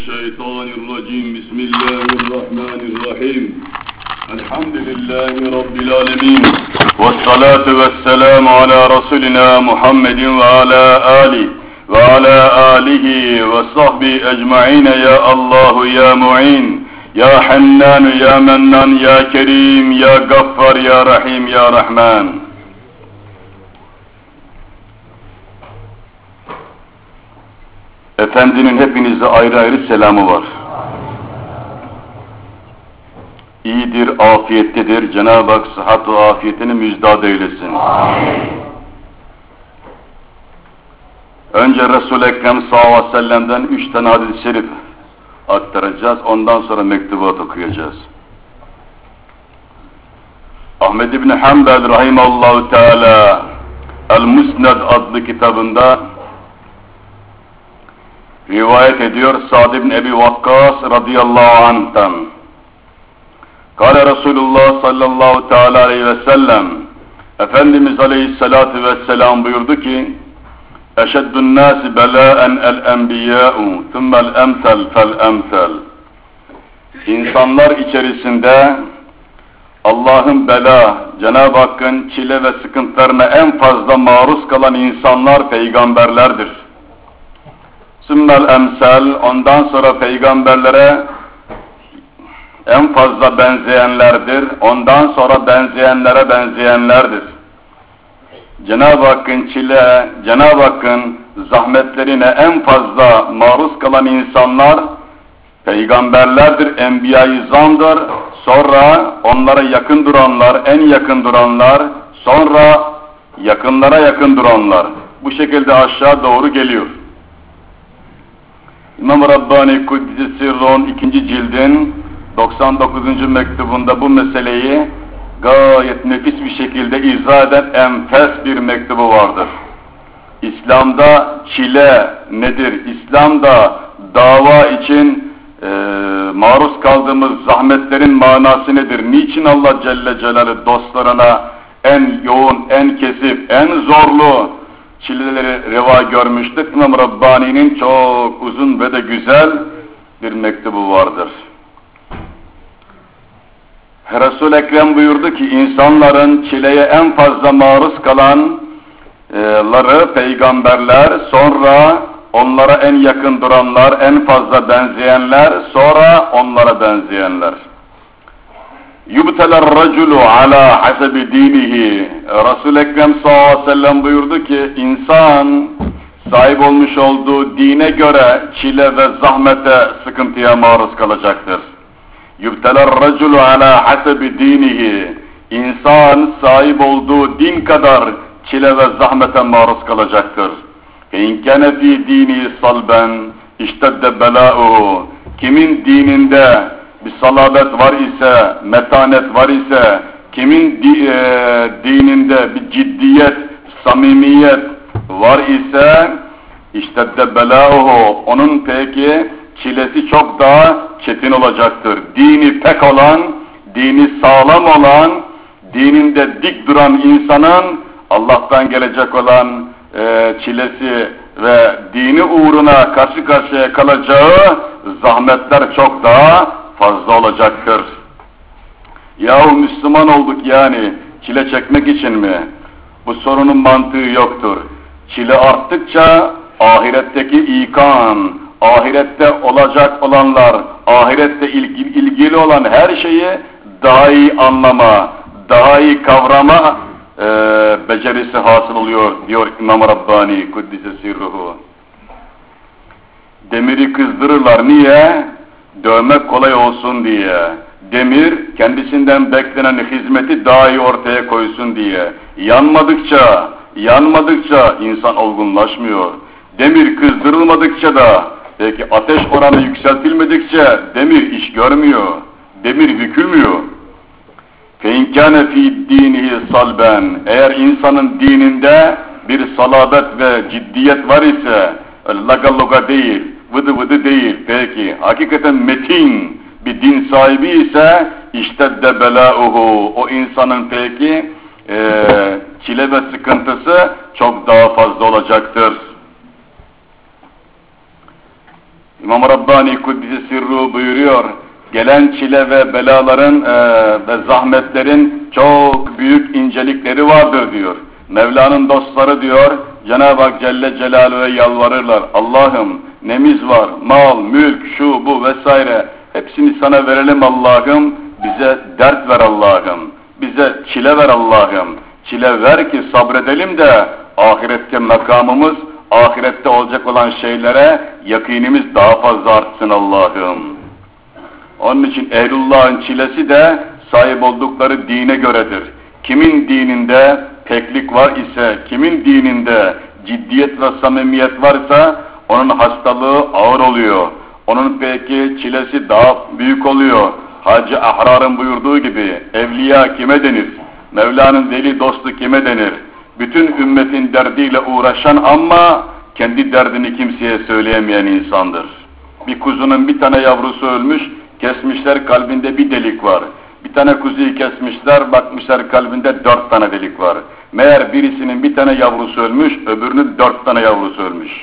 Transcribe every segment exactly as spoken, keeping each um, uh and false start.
Şeytanirracim. Bismillahirrahmanirrahim. Elhamdülillahi Rabbil alemin. Vessalatu vesselamu ala Resulina Muhammedin ve ala Ali ve ala alihi ve sahbihi ecma'in. Ya Allahu ya Mu'in, ya Hannan, ya Mennan, ya Kerim, ya Gaffar, ya Rahim, ya Rahman. Efendinin hepinize ayrı ayrı selamı var. İyidir, afiyettedir. Cenab-ı Hak sıhhat ve afiyetini müjdat eylesin. Amin. Önce Resul-i Ekrem sallallahu aleyhi ve sellem'den üç tane hadis-i şerif aktaracağız. Ondan sonra mektubat okuyacağız. Ahmed İbni Hanbel rahimallahu teala El-Musned adlı kitabında rivayet ediyor Sa'd ibn Ebi Vakkas radıyallahu anh'tan. Kâle Resulullah sallallahu teala aleyhi ve sellem, Efendimiz aleyhissalatu vesselam buyurdu ki, Eşeddün nâsi belâen el-enbiyâ'u, thummel emsel fel-emsel. İnsanlar içerisinde Allah'ın bela, Cenab-ı Hakk'ın çile ve sıkıntılarına en fazla maruz kalan insanlar peygamberlerdir. Sümmel emsel, ondan sonra peygamberlere en fazla benzeyenlerdir, ondan sonra benzeyenlere benzeyenlerdir. Cenab-ı Hakk'ın çile, Cenab-ı Hakk'ın zahmetlerine en fazla maruz kalan insanlar peygamberlerdir, enbiya-i izamdır. Sonra onlara yakın duranlar, en yakın duranlar, sonra yakınlara yakın duranlar. Bu şekilde aşağı doğru geliyor. İmam Rabbani Kuddisi Sirruh'un ikinci cildin doksan dokuzuncu mektubunda bu meseleyi gayet nefis bir şekilde izah eden enfes bir mektubu vardır. İslam'da çile nedir? İslam'da dava için e, maruz kaldığımız zahmetlerin manası nedir? Niçin Allah Celle Celaluhu dostlarına en yoğun, en kesif, en zorlu çileleri reva görmüştür? İmam Rabbani'nin çok uzun ve de güzel bir mektubu vardır. Resul-i Ekrem buyurdu ki, insanların çileye en fazla maruz kalanları peygamberler, sonra onlara en yakın duranlar, en fazla benzeyenler, sonra onlara benzeyenler. Yubteler raculu ala hasebi dinihi. Resul-i Ekrem sallallahu aleyhi ve sellem buyurdu ki, insan sahip olmuş olduğu dine göre çile ve zahmete, sıkıntıya maruz kalacaktır. Yubteler raculu ala hasebi dinihi. İnsan sahip olduğu din kadar çile ve zahmete maruz kalacaktır. İn kâne fî dini salben iştedde belâ'uhu. Kimin dininde bir salabet var ise, metanet var ise, kimin di, e, dininde bir ciddiyet, samimiyet var ise, iştedde belâ'uhu. Onun peki çilesi çok daha çetin olacaktır. Dini pek olan, dini sağlam olan, dininde dik duran insanın Allah'tan gelecek olan e, çilesi ve dini uğruna karşı karşıya kalacağı zahmetler çok daha fazla olacaktır. Yahu Müslüman olduk yani çile çekmek için mi? Bu sorunun mantığı yoktur. Çile arttıkça ahiretteki ikan, ahirette olacak olanlar, ahirette ilgili, ilgili olan her şeyi daha iyi anlama, daha iyi kavrama e, becerisi hasıl oluyor diyor İmam Rabbani Kuddise Sirruhu. Demiri kızdırırlar, niye? Dövmek kolay olsun diye. Demir kendisinden beklenen hizmeti daha iyi ortaya koysun diye. Yanmadıkça, yanmadıkça insan olgunlaşmıyor. Demir kızdırılmadıkça da, peki ateş oranı yükseltilmedikçe demir iş görmüyor. Demir bükülmüyor. فَاِنْ كَانَ ف۪ي دِينِهِ salben. Eğer insanın dininde bir salabet ve ciddiyet var ise, laga loga değil, vıdı vıdı değil, peki hakikaten metin bir din sahibi ise, iştedde belâuhu. O insanın peki e, çile ve sıkıntısı çok daha fazla olacaktır. İmam Rabbani Kuddise Sirru buyuruyor, gelen çile ve belaların e, ve zahmetlerin çok büyük incelikleri vardır diyor. Mevla'nın dostları diyor, Cenab-ı Hak Celle Celaluhu'ya yalvarırlar. Allah'ım nemiz var, mal, mülk, şu, bu vesaire, hepsini sana verelim Allah'ım, bize dert ver Allah'ım, bize çile ver Allah'ım, çile ver ki sabredelim de ahirette makamımız, ahirette olacak olan şeylere yakinimiz daha fazla artsın Allah'ım. Onun için ehlullah'ın çilesi de sahip oldukları dine göredir. Kimin dininde peklik var ise, kimin dininde ciddiyet ve samimiyet varsa onun hastalığı ağır oluyor. Onun peki çilesi daha büyük oluyor. Hacı Ahrar'ın buyurduğu gibi evliya kime denir? Mevla'nın veli dostu kime denir? Bütün ümmetin derdiyle uğraşan ama kendi derdini kimseye söyleyemeyen insandır. Bir kuzunun bir tane yavrusu ölmüş, kesmişler, kalbinde bir delik var. Bir tane kuzuyu kesmişler, bakmışlar kalbinde dört tane delik var. Meğer birisinin bir tane yavrusu ölmüş, öbürünün dört tane yavrusu ölmüş.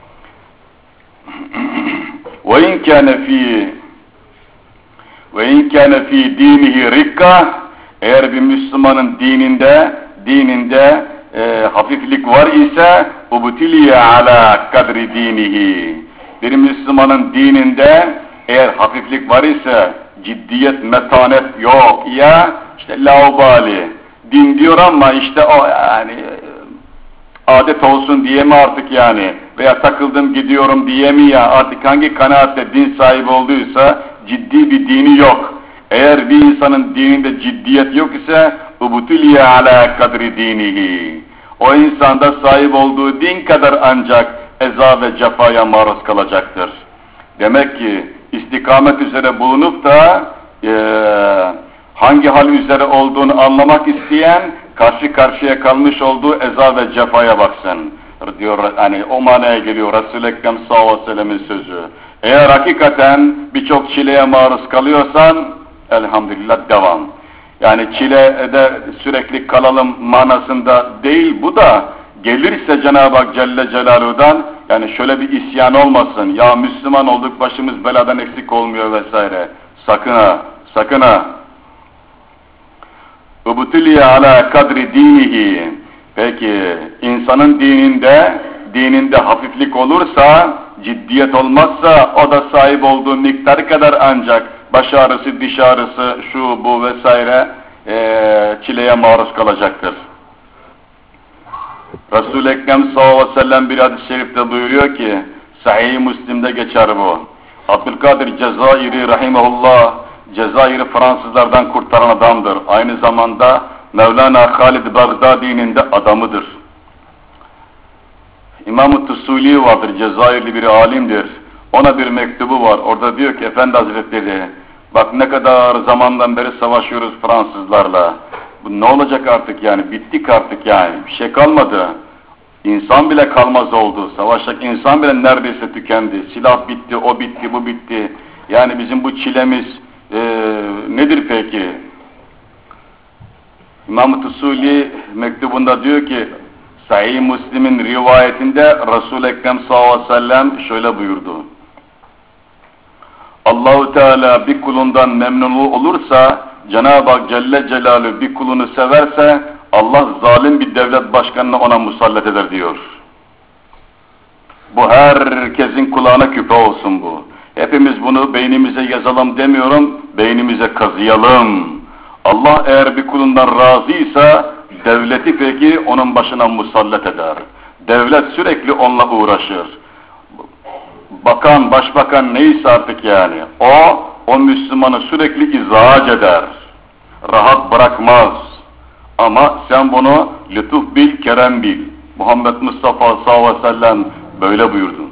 وَاِنْ كَانَ ف۪ي وَاِنْ كَانَ ف۪ي د۪ينِهِ رِكَّةً Eğer bir Müslümanın dininde, dininde e, hafiflik var ise اُبْتِلِيَ عَلَى قَدْرِ د۪ينِهِ Bir Müslümanın dininde eğer hafiflik var ise, ciddiyet, metanet yok ya, işte laubali, din diyor ama işte o yani adet olsun diye mi artık yani, veya takıldım gidiyorum diye mi ya, artık hangi kanaatle din sahibi olduysa ciddi bir dini yok. Eğer bir insanın dininde ciddiyet yok ise اُبْتُلِيَ عَلَى قَدْرِ د۪ينِهِ O insanda sahip olduğu din kadar ancak eza ve cefaya maruz kalacaktır. Demek ki istikamet üzere bulunup da e, hangi hal üzere olduğunu anlamak isteyen karşı karşıya kalmış olduğu eza ve cefaya baksın diyor. Hani o manaya geliyor Resul-i Ekrem sallallahu aleyhi ve sellem'in sözü. Eğer hakikaten birçok çileye maruz kalıyorsan elhamdülillah devam. Yani çilede sürekli kalalım manasında değil bu da, gelirse Cenab-ı Hak Celle Celaluhu'dan yani şöyle bir isyan olmasın, ya Müslüman olduk başımız beladan eksik olmuyor vesaire. Sakın ha, sakın ha. اُبْتِلِيَ عَلَى قَدْرِ د۪ينِهِ Peki insanın dininde, dininde hafiflik olursa, ciddiyet olmazsa o da sahip olduğu miktar kadar ancak baş ağrısı, diş ağrısı, şu bu vesaire ee, çileye maruz kalacaktır. Resul-i Ekrem sallallahu aleyhi ve sellem bir hadis-i şerifte buyuruyor ki, Sahih-i Müslim'de geçer bu. Abdülkadir Cezayir'i rahimahullah, Cezayir'i Fransızlardan kurtaran adamdır. Aynı zamanda Mevlana Halid Bağdadi'nin de adamıdır. İmam-ı Tusuli vardır, Cezayirli bir alimdir. Ona bir mektubu var. Orada diyor ki, Efendi Hazretleri, bak ne kadar zamandan beri savaşıyoruz Fransızlarla. Bu ne olacak artık yani? Bittik artık yani. Bir şey kalmadı. İnsan bile kalmaz oldu. Savaşacak insan bile neredeyse tükendi. Silah bitti, o bitti, bu bitti. Yani bizim bu çilemiz ee, nedir peki? İmam-ı Tusuli mektubunda diyor ki, Sahih Müslim'in rivayetinde Resul-i Ekrem sallallahu aleyhi ve sellem şöyle buyurdu. Allahu Teala bir kulundan memnun olursa, Cenab-ı Hak Celle Celaluhu bir kulunu severse, Allah zalim bir devlet başkanını ona musallat eder diyor. Bu herkesin kulağına küpe olsun bu. Hepimiz bunu beynimize yazalım demiyorum, beynimize kazıyalım. Allah eğer bir kulundan razıysa, devleti peki onun başına musallat eder. Devlet sürekli onunla uğraşır. Bakan, başbakan neyse artık yani, o, o Müslümanı sürekli izahac eder. Rahat bırakmaz. Ama sen bunu lütuf bil, kerem bil. Muhammed Mustafa sallallahu aleyhi ve sellem böyle buyurdu.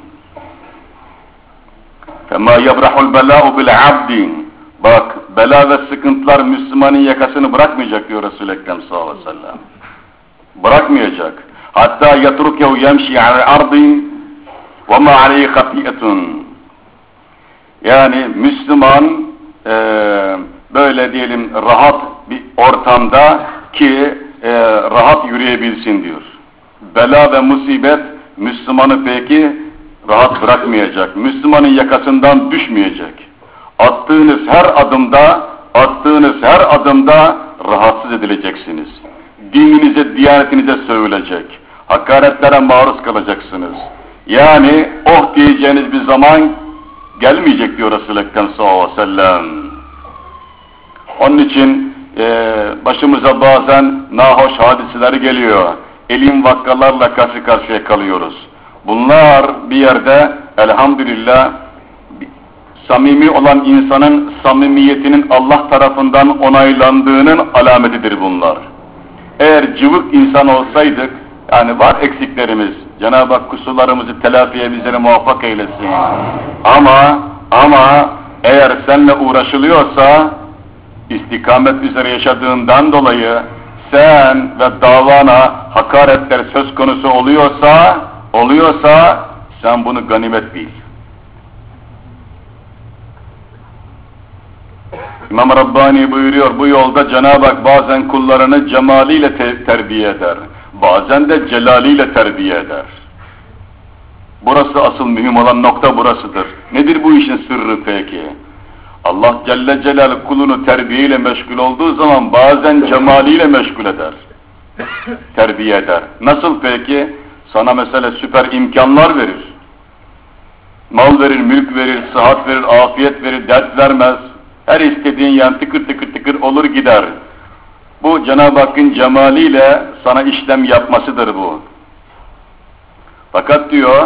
فَمَا يَبْرَحُ الْبَلَاءُ بِالْعَبْدِ Bak, bela ve sıkıntılar Müslümanın yakasını bırakmayacak diyor Resul-i Ekrem sallallahu aleyhi ve sellem. Bırakmayacak. Hatta yatrukehu yemşi ala ardin ve ma aleyhi hatiyetun. Yani Müslüman e, böyle diyelim rahat bir ortamda ki e, rahat yürüyebilsin diyor. Bela ve musibet Müslümanı peki rahat bırakmayacak. Müslümanın yakasından düşmeyecek. Attığınız her adımda, attığınız her adımda rahatsız edileceksiniz. Dininize, diyanetinize sövülecek. Hakaretlere maruz kalacaksınız. Yani oh diyeceğiniz bir zaman gelmeyecek diyor Resul-i Ekrem sallallahu aleyhi ve sellem. Onun için e, başımıza bazen nahoş hadiseler geliyor. Elim vakkalarla karşı karşıya kalıyoruz. Bunlar bir yerde elhamdülillah samimi olan insanın samimiyetinin Allah tarafından onaylandığının alametidir bunlar. Eğer cıvık insan olsaydık, yani var eksiklerimiz, Cenab-ı Hak kusurlarımızı telafiye bizleri muvaffak eylesin. Ama, ama eğer seninle uğraşılıyorsa, istikamet üzere yaşadığından dolayı sen ve davana hakaretler söz konusu oluyorsa, oluyorsa sen bunu ganimet bil. İmam Rabbani buyuruyor, bu yolda Cenab-ı Hak bazen kullarını cemaliyle te terbiye eder, bazen de celaliyle terbiye eder. Burası asıl mühim olan nokta burasıdır. Nedir bu işin sırrı peki? Allah Celle Celal kulunu terbiyeyle meşgul olduğu zaman bazen cemaliyle meşgul eder, terbiye eder. Nasıl peki? Sana mesela süper imkanlar verir. Mal verir, mülk verir, sıhhat verir, afiyet verir, dert vermez. Her istediğin yan tıkır tıkır tıkır olur gider. Bu Cenab-ı Hakk'ın cemaliyle sana işlem yapmasıdır bu. Fakat diyor,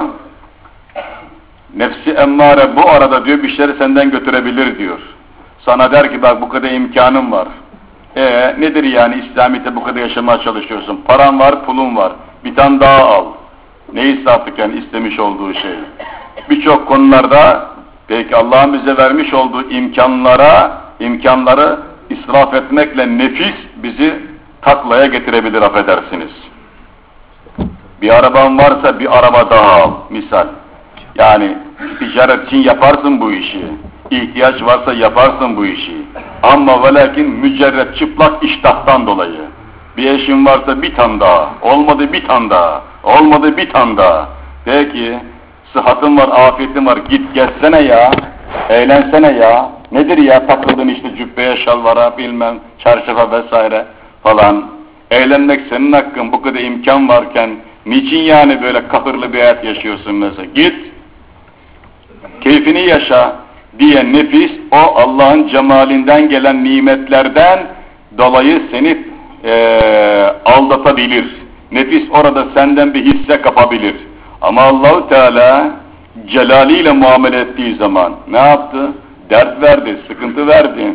nefsi emmare bu arada diyor bir şeyleri senden götürebilir diyor. Sana der ki bak bu kadar imkanım var. Ee nedir yani İslamiyet'te bu kadar yaşamaya çalışıyorsun? Paran var, pulun var. Bir tane daha al. Neyi sapıken istemiş olduğu şey. Birçok konularda peki Allah'ın bize vermiş olduğu imkanlara, imkanları israf etmekle nefis bizi taklaya getirebilir, affedersiniz. Bir araban varsa bir araba daha al, misal. Yani ticaret için yaparsın bu işi. İhtiyaç varsa yaparsın bu işi. Ama ve lakin mücerret çıplak iştahtan dolayı. Bir eşin varsa bir tane daha, olmadı bir tane daha, olmadı bir tane daha. Peki, sıhhatın var, afiyetin var, git gezsene ya, eğlensene ya. Nedir ya takıldın işte cübbeye, şalvara, bilmem, çarşafa vesaire falan. Eğlenmek senin hakkın, bu kadar imkan varken, niçin yani böyle kahırlı bir hayat yaşıyorsun mesela? Git, keyfini yaşa diye nefis, o Allah'ın cemalinden gelen nimetlerden dolayı seni ee, aldatabilir. Nefis orada senden bir hisse kapabilir. Ama Allahu Teala celaliyle muamele ettiği zaman ne yaptı? Dert verdi, sıkıntı verdi.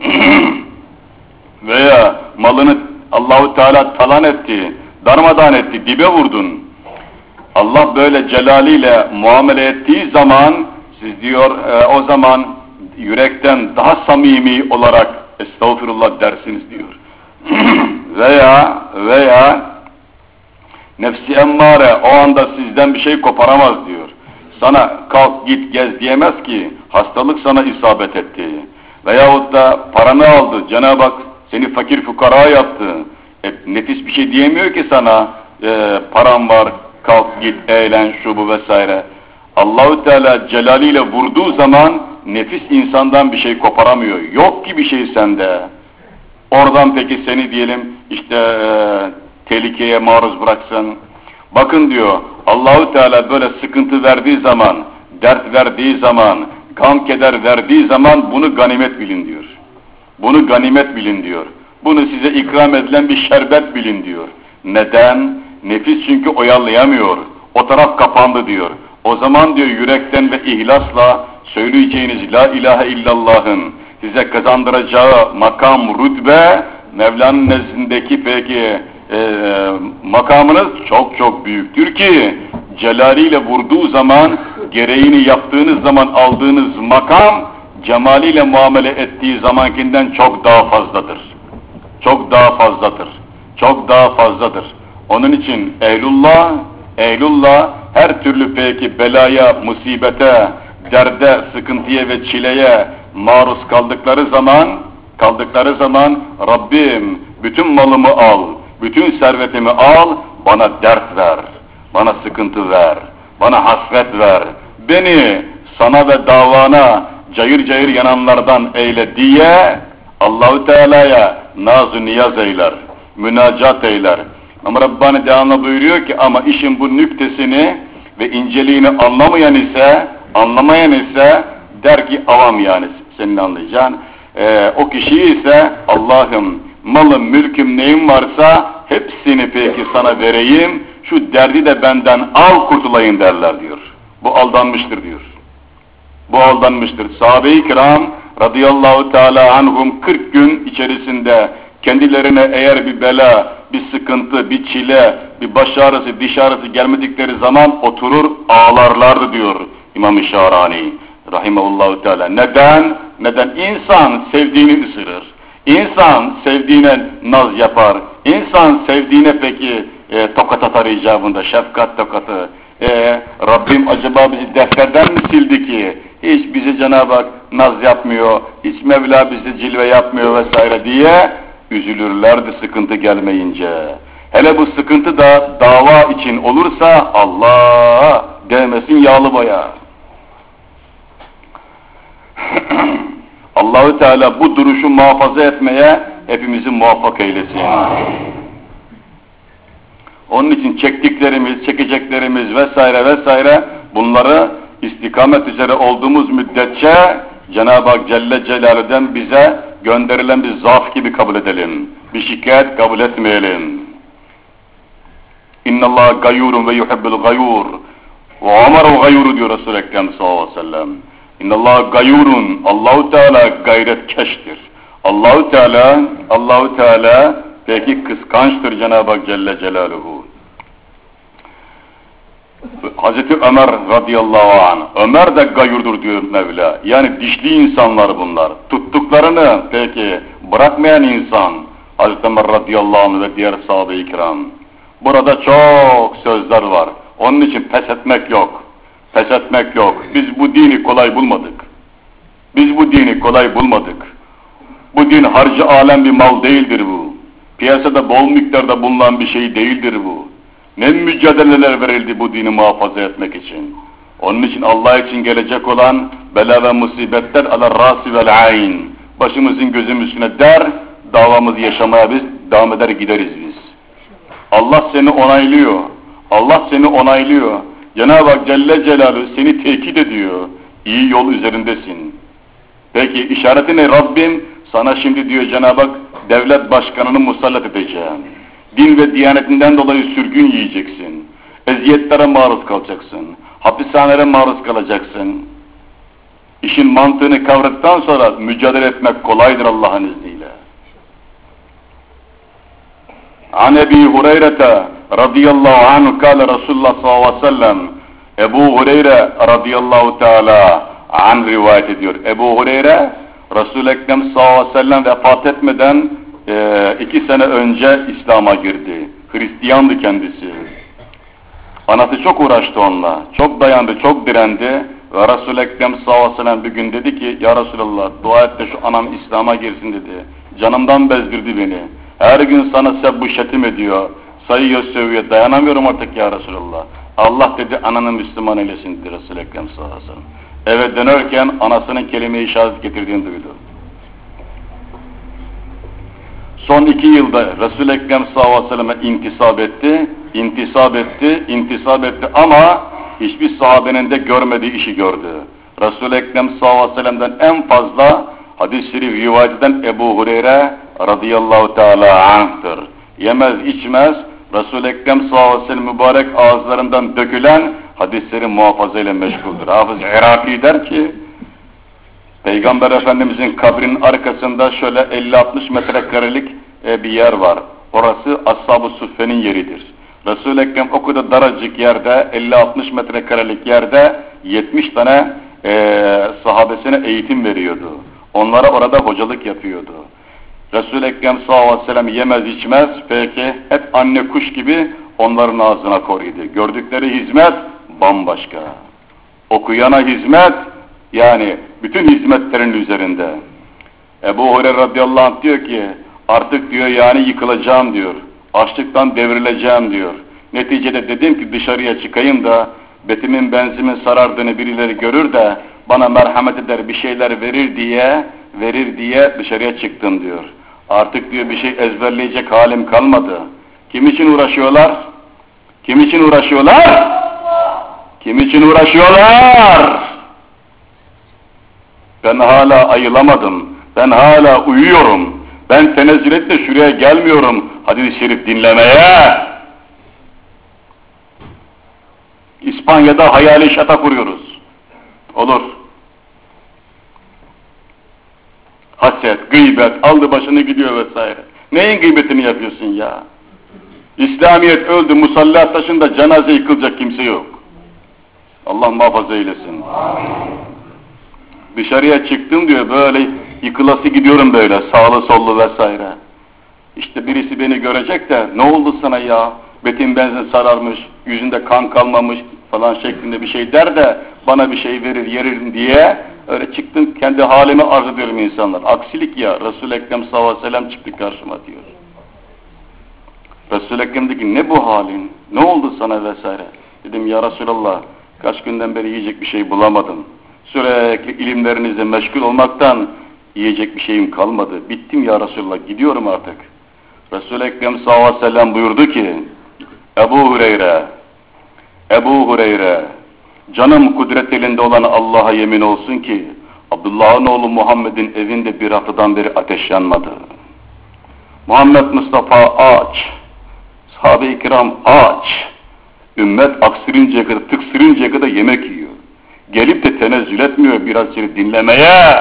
Veya malını Allahu Teala talan etti, darmadağın etti, dibe vurdun. Allah böyle celaliyle muamele ettiği zaman siz diyor e, o zaman yürekten daha samimi olarak estağfurullah dersiniz diyor. veya veya nefsi emmare o anda sizden bir şey koparamaz diyor. Sana kalk git gez diyemez ki, hastalık sana isabet etti. Veyahut da paranı aldı, Cenab-ı Hak seni fakir fukara yaptı. E, nefis bir şey diyemiyor ki sana, e, param var, kalk git eğlen şu bu vesaire. Allahu Teala celaliyle vurduğu zaman nefis insandan bir şey koparamıyor. Yok ki bir şey sende. Oradan peki seni diyelim işte e, tehlikeye maruz bıraksın. Bakın diyor Allahu Teala böyle sıkıntı verdiği zaman, dert verdiği zaman, gam keder verdiği zaman bunu ganimet bilin diyor. Bunu ganimet bilin diyor. Bunu size ikram edilen bir şerbet bilin diyor. Neden? Nefis çünkü oyalayamıyor. O taraf kapandı diyor. O zaman diyor yürekten ve ihlasla söyleyeceğiniz la ilahe illallah'ın size kazandıracağı makam, rütbe, Mevla'nın nezdindeki peki e, makamınız çok çok büyüktür ki celaliyle vurduğu zaman, gereğini yaptığınız zaman aldığınız makam, cemaliyle muamele ettiği zamankinden çok daha fazladır. Çok daha fazladır. Çok daha fazladır. Onun için ehlullah, ehlullah her türlü peki belaya, musibete, derde, sıkıntıya ve çileye maruz kaldıkları zaman, kaldıkları zaman Rabbim bütün malımı al, bütün servetimi al, bana dert ver, bana sıkıntı ver, bana hasret ver, beni sana ve davana cayır cayır yananlardan eyle diye Allah-u Teala'ya naz-ı niyaz eyler, münacat eyler. Ama Rabbani devamlı buyuruyor ki ama işin bu nüktesini ve inceliğini anlamayan ise, anlamayan ise der ki avam yani senin anlayacağın. Ee, o kişi ise Allah'ım malım, mülküm, neyim varsa hepsini peki sana vereyim, şu derdi de benden al kurtulayım derler diyor. Bu aldanmıştır diyor. Bu aldanmıştır. Sahabe-i kiram radıyallahu teala anhum kırk gün içerisinde kendilerine eğer bir bela, bir sıkıntı, bir çile, bir baş ağrısı, diş ağrısı gelmedikleri zaman oturur ağlarlardı diyor İmam-ı Şahrani rahimahullahu teala. Neden? Neden? İnsan sevdiğini ısırır. İnsan sevdiğine naz yapar. İnsan sevdiğine peki e, tokat atar icabında, şefkat tokatı. E, Rabbim acaba bizi defterden mi sildi ki? Hiç bize Cenab-ı Hak naz yapmıyor, hiç Mevla bize cilve yapmıyor vesaire diye üzülürlerdi sıkıntı gelmeyince. Hele bu sıkıntı da dava için olursa Allah değmesin yağlı boya. Allahu Teala bu duruşu muhafaza etmeye hepimizi muvaffak eylesin. Onun için çektiklerimiz, çekeceklerimiz vesaire vesaire bunları istikamet üzere olduğumuz müddetçe Cenab-ı Hak Celle Celaluhu'dan bize gönderilen bir zaaf gibi kabul edelim. Bir şikayet kabul etmeyelim. İnnallâhe gayurun ve yuhibbul gayur. Ve amaru gayuru diyor Resul-i Ekrem sallallahu aleyhi ve sellem. İnnallâhe gayurun. Allahu Teala gayretkeştir. Allahu Teala, Allahu Teala peki kıskançtır Cenab-ı Hak Celle Celaluhu. Hazreti Ömer radıyallahu anh, Ömer de gayurdur diyor Mevla. Yani dişli insanlar bunlar. Tuttuklarını peki bırakmayan insan Hazreti Ömer radıyallahu anh ve diğer sahabe-i kiram. Burada çok sözler var. Onun için pes etmek yok. Pes etmek yok. Biz bu dini kolay bulmadık. Biz bu dini kolay bulmadık. Bu din harcı alem bir mal değildir bu. Piyasada bol miktarda bulunan bir şey değildir bu. Ne mücadeleler verildi bu dini muhafaza etmek için. Onun için Allah için gelecek olan bela ve musibetler ala rasi vel ayn. Başımızın gözümüzün üstüne der, davamızı yaşamaya biz devam eder gideriz biz. Allah seni onaylıyor. Allah seni onaylıyor. Cenab-ı Hak Celle Celaluhu seni tekit ediyor. İyi yol üzerindesin. Peki işareti ne? Rabbim sana şimdi diyor Cenab-ı Hak devlet başkanını musallat edeceğim. Din ve diyanetinden dolayı sürgün yiyeceksin. Eziyetlere maruz kalacaksın. Hapishanelere maruz kalacaksın. İşin mantığını kavradıktan sonra mücadele etmek kolaydır Allah'ın izniyle. An Ebi Hureyre'te radıyallahu anhu kâle Resulullah sallallahu aleyhi ve sellem Ebu Hureyre radıyallahu teala an rivayet ediyor. Ebu Hureyre Resul-i Ekrem sallallahu aleyhi ve sellem vefat etmeden e, iki sene önce İslam'a girdi. Hristiyandı kendisi. Anası çok uğraştı onunla. Çok dayandı, çok direndi. Ve Resul-i Ekrem sallallahu aleyhi ve sellem bir gün dedi ki ya Resulallah dua et de şu anam İslam'a girsin dedi. Canımdan bezdirdi beni. Her gün sana sebbu şetim ediyor. Sayıyor, sövüyor. Dayanamıyorum artık ya Resulallah. Allah dedi ananı Müslüman eylesin dedi Resul-i Ekrem sallallahu aleyhi ve sellem. Eve dönerken anasının kelime-i şehadet getirdiğini duydu. Son iki yılda Resul-i Ekrem sallallahu aleyhi ve sellem'e intisap etti, intisap etti, intisap etti ama hiçbir sahabenin de görmediği işi gördü. Resul-i Ekrem sallallahu aleyhi ve sellem'den en fazla hadis-i şerif rivayet eden Ebu Hureyre radıyallahu teala anh'tır. Yemez içmez Resul-i Ekrem sallallahu aleyhi ve sellem mübarek ağızlarından dökülen hadisleri muhafaza ile meşguldür. Hafız Iraki der ki Peygamber Efendimizin kabrinin arkasında şöyle elli altmış metrekarelik e, bir yer var. Orası Ashab-ı Suffe'nin yeridir. Resul-i Ekrem o kadar daracık yerde elli altmış metrekarelik yerde yetmiş tane e, sahabesine eğitim veriyordu. Onlara orada hocalık yapıyordu. Resul-i Ekrem sallallahu aleyhi ve sellem yemez içmez peki hep anne kuş gibi onların ağzına koyuyordu. Gördükleri hizmet bambaşka. Okuyana hizmet yani bütün hizmetlerin üzerinde. Ebu Hureyre radıyallahu anh diyor ki artık diyor yani yıkılacağım diyor. Açlıktan devrileceğim diyor. Neticede dedim ki dışarıya çıkayım da betimin benzimin sarardığını birileri görür de bana merhamet eder, bir şeyler verir diye, verir diye dışarıya çıktım diyor. Artık diyor bir şey ezberleyecek halim kalmadı. Kim için uğraşıyorlar? Kim için uğraşıyorlar? Kim için uğraşıyorlar? Ben hala ayılamadım. Ben hala uyuyorum. Ben tenezzül et de şuraya gelmiyorum hadis-i şerif dinlemeye. İspanya'da hayali şata kuruyoruz. Olur. Haset, gıybet, aldı başını gidiyor vesaire. Neyin gıybetini yapıyorsun ya? İslamiyet öldü, musalla taşında cenaze yıkılacak kimse yok. Allah muhafaza eylesin. Dışarıya çıktım diyor, böyle yıkılası gidiyorum böyle, sağlı sollu vesaire. İşte birisi beni görecek de, ne oldu sana ya? Betin benzin sararmış, yüzünde kan kalmamış falan şeklinde bir şey der de, bana bir şey verir, yerim diye, öyle çıktım, kendi halimi arz ediyorum insanlar. Aksilik ya, Resul-i Ekrem sallallahu aleyhi ve sellem çıktı karşıma diyor. Resul-i Ekrem dedi ki, ne bu halin? Ne oldu sana vesaire? Dedim ya Resulallah, kaç günden beri yiyecek bir şey bulamadım. Sürekli ilimlerinizle meşgul olmaktan yiyecek bir şeyim kalmadı. Bittim ya Resulallah, gidiyorum artık. Resul-i Ekrem sallallahu aleyhi ve sellem buyurdu ki, Ebu Hureyre, Ebu Hureyre, canım kudret elinde olan Allah'a yemin olsun ki, Abdullah'ın oğlu Muhammed'in evinde bir haftadan beri ateş yanmadı. Muhammed Mustafa aç, sahabe-i kiram aç, ümmet aksırıncaya kadar, tıksırıncaya kadar yemek yiyor. Gelip de tenezzül etmiyor biraz seni dinlemeye.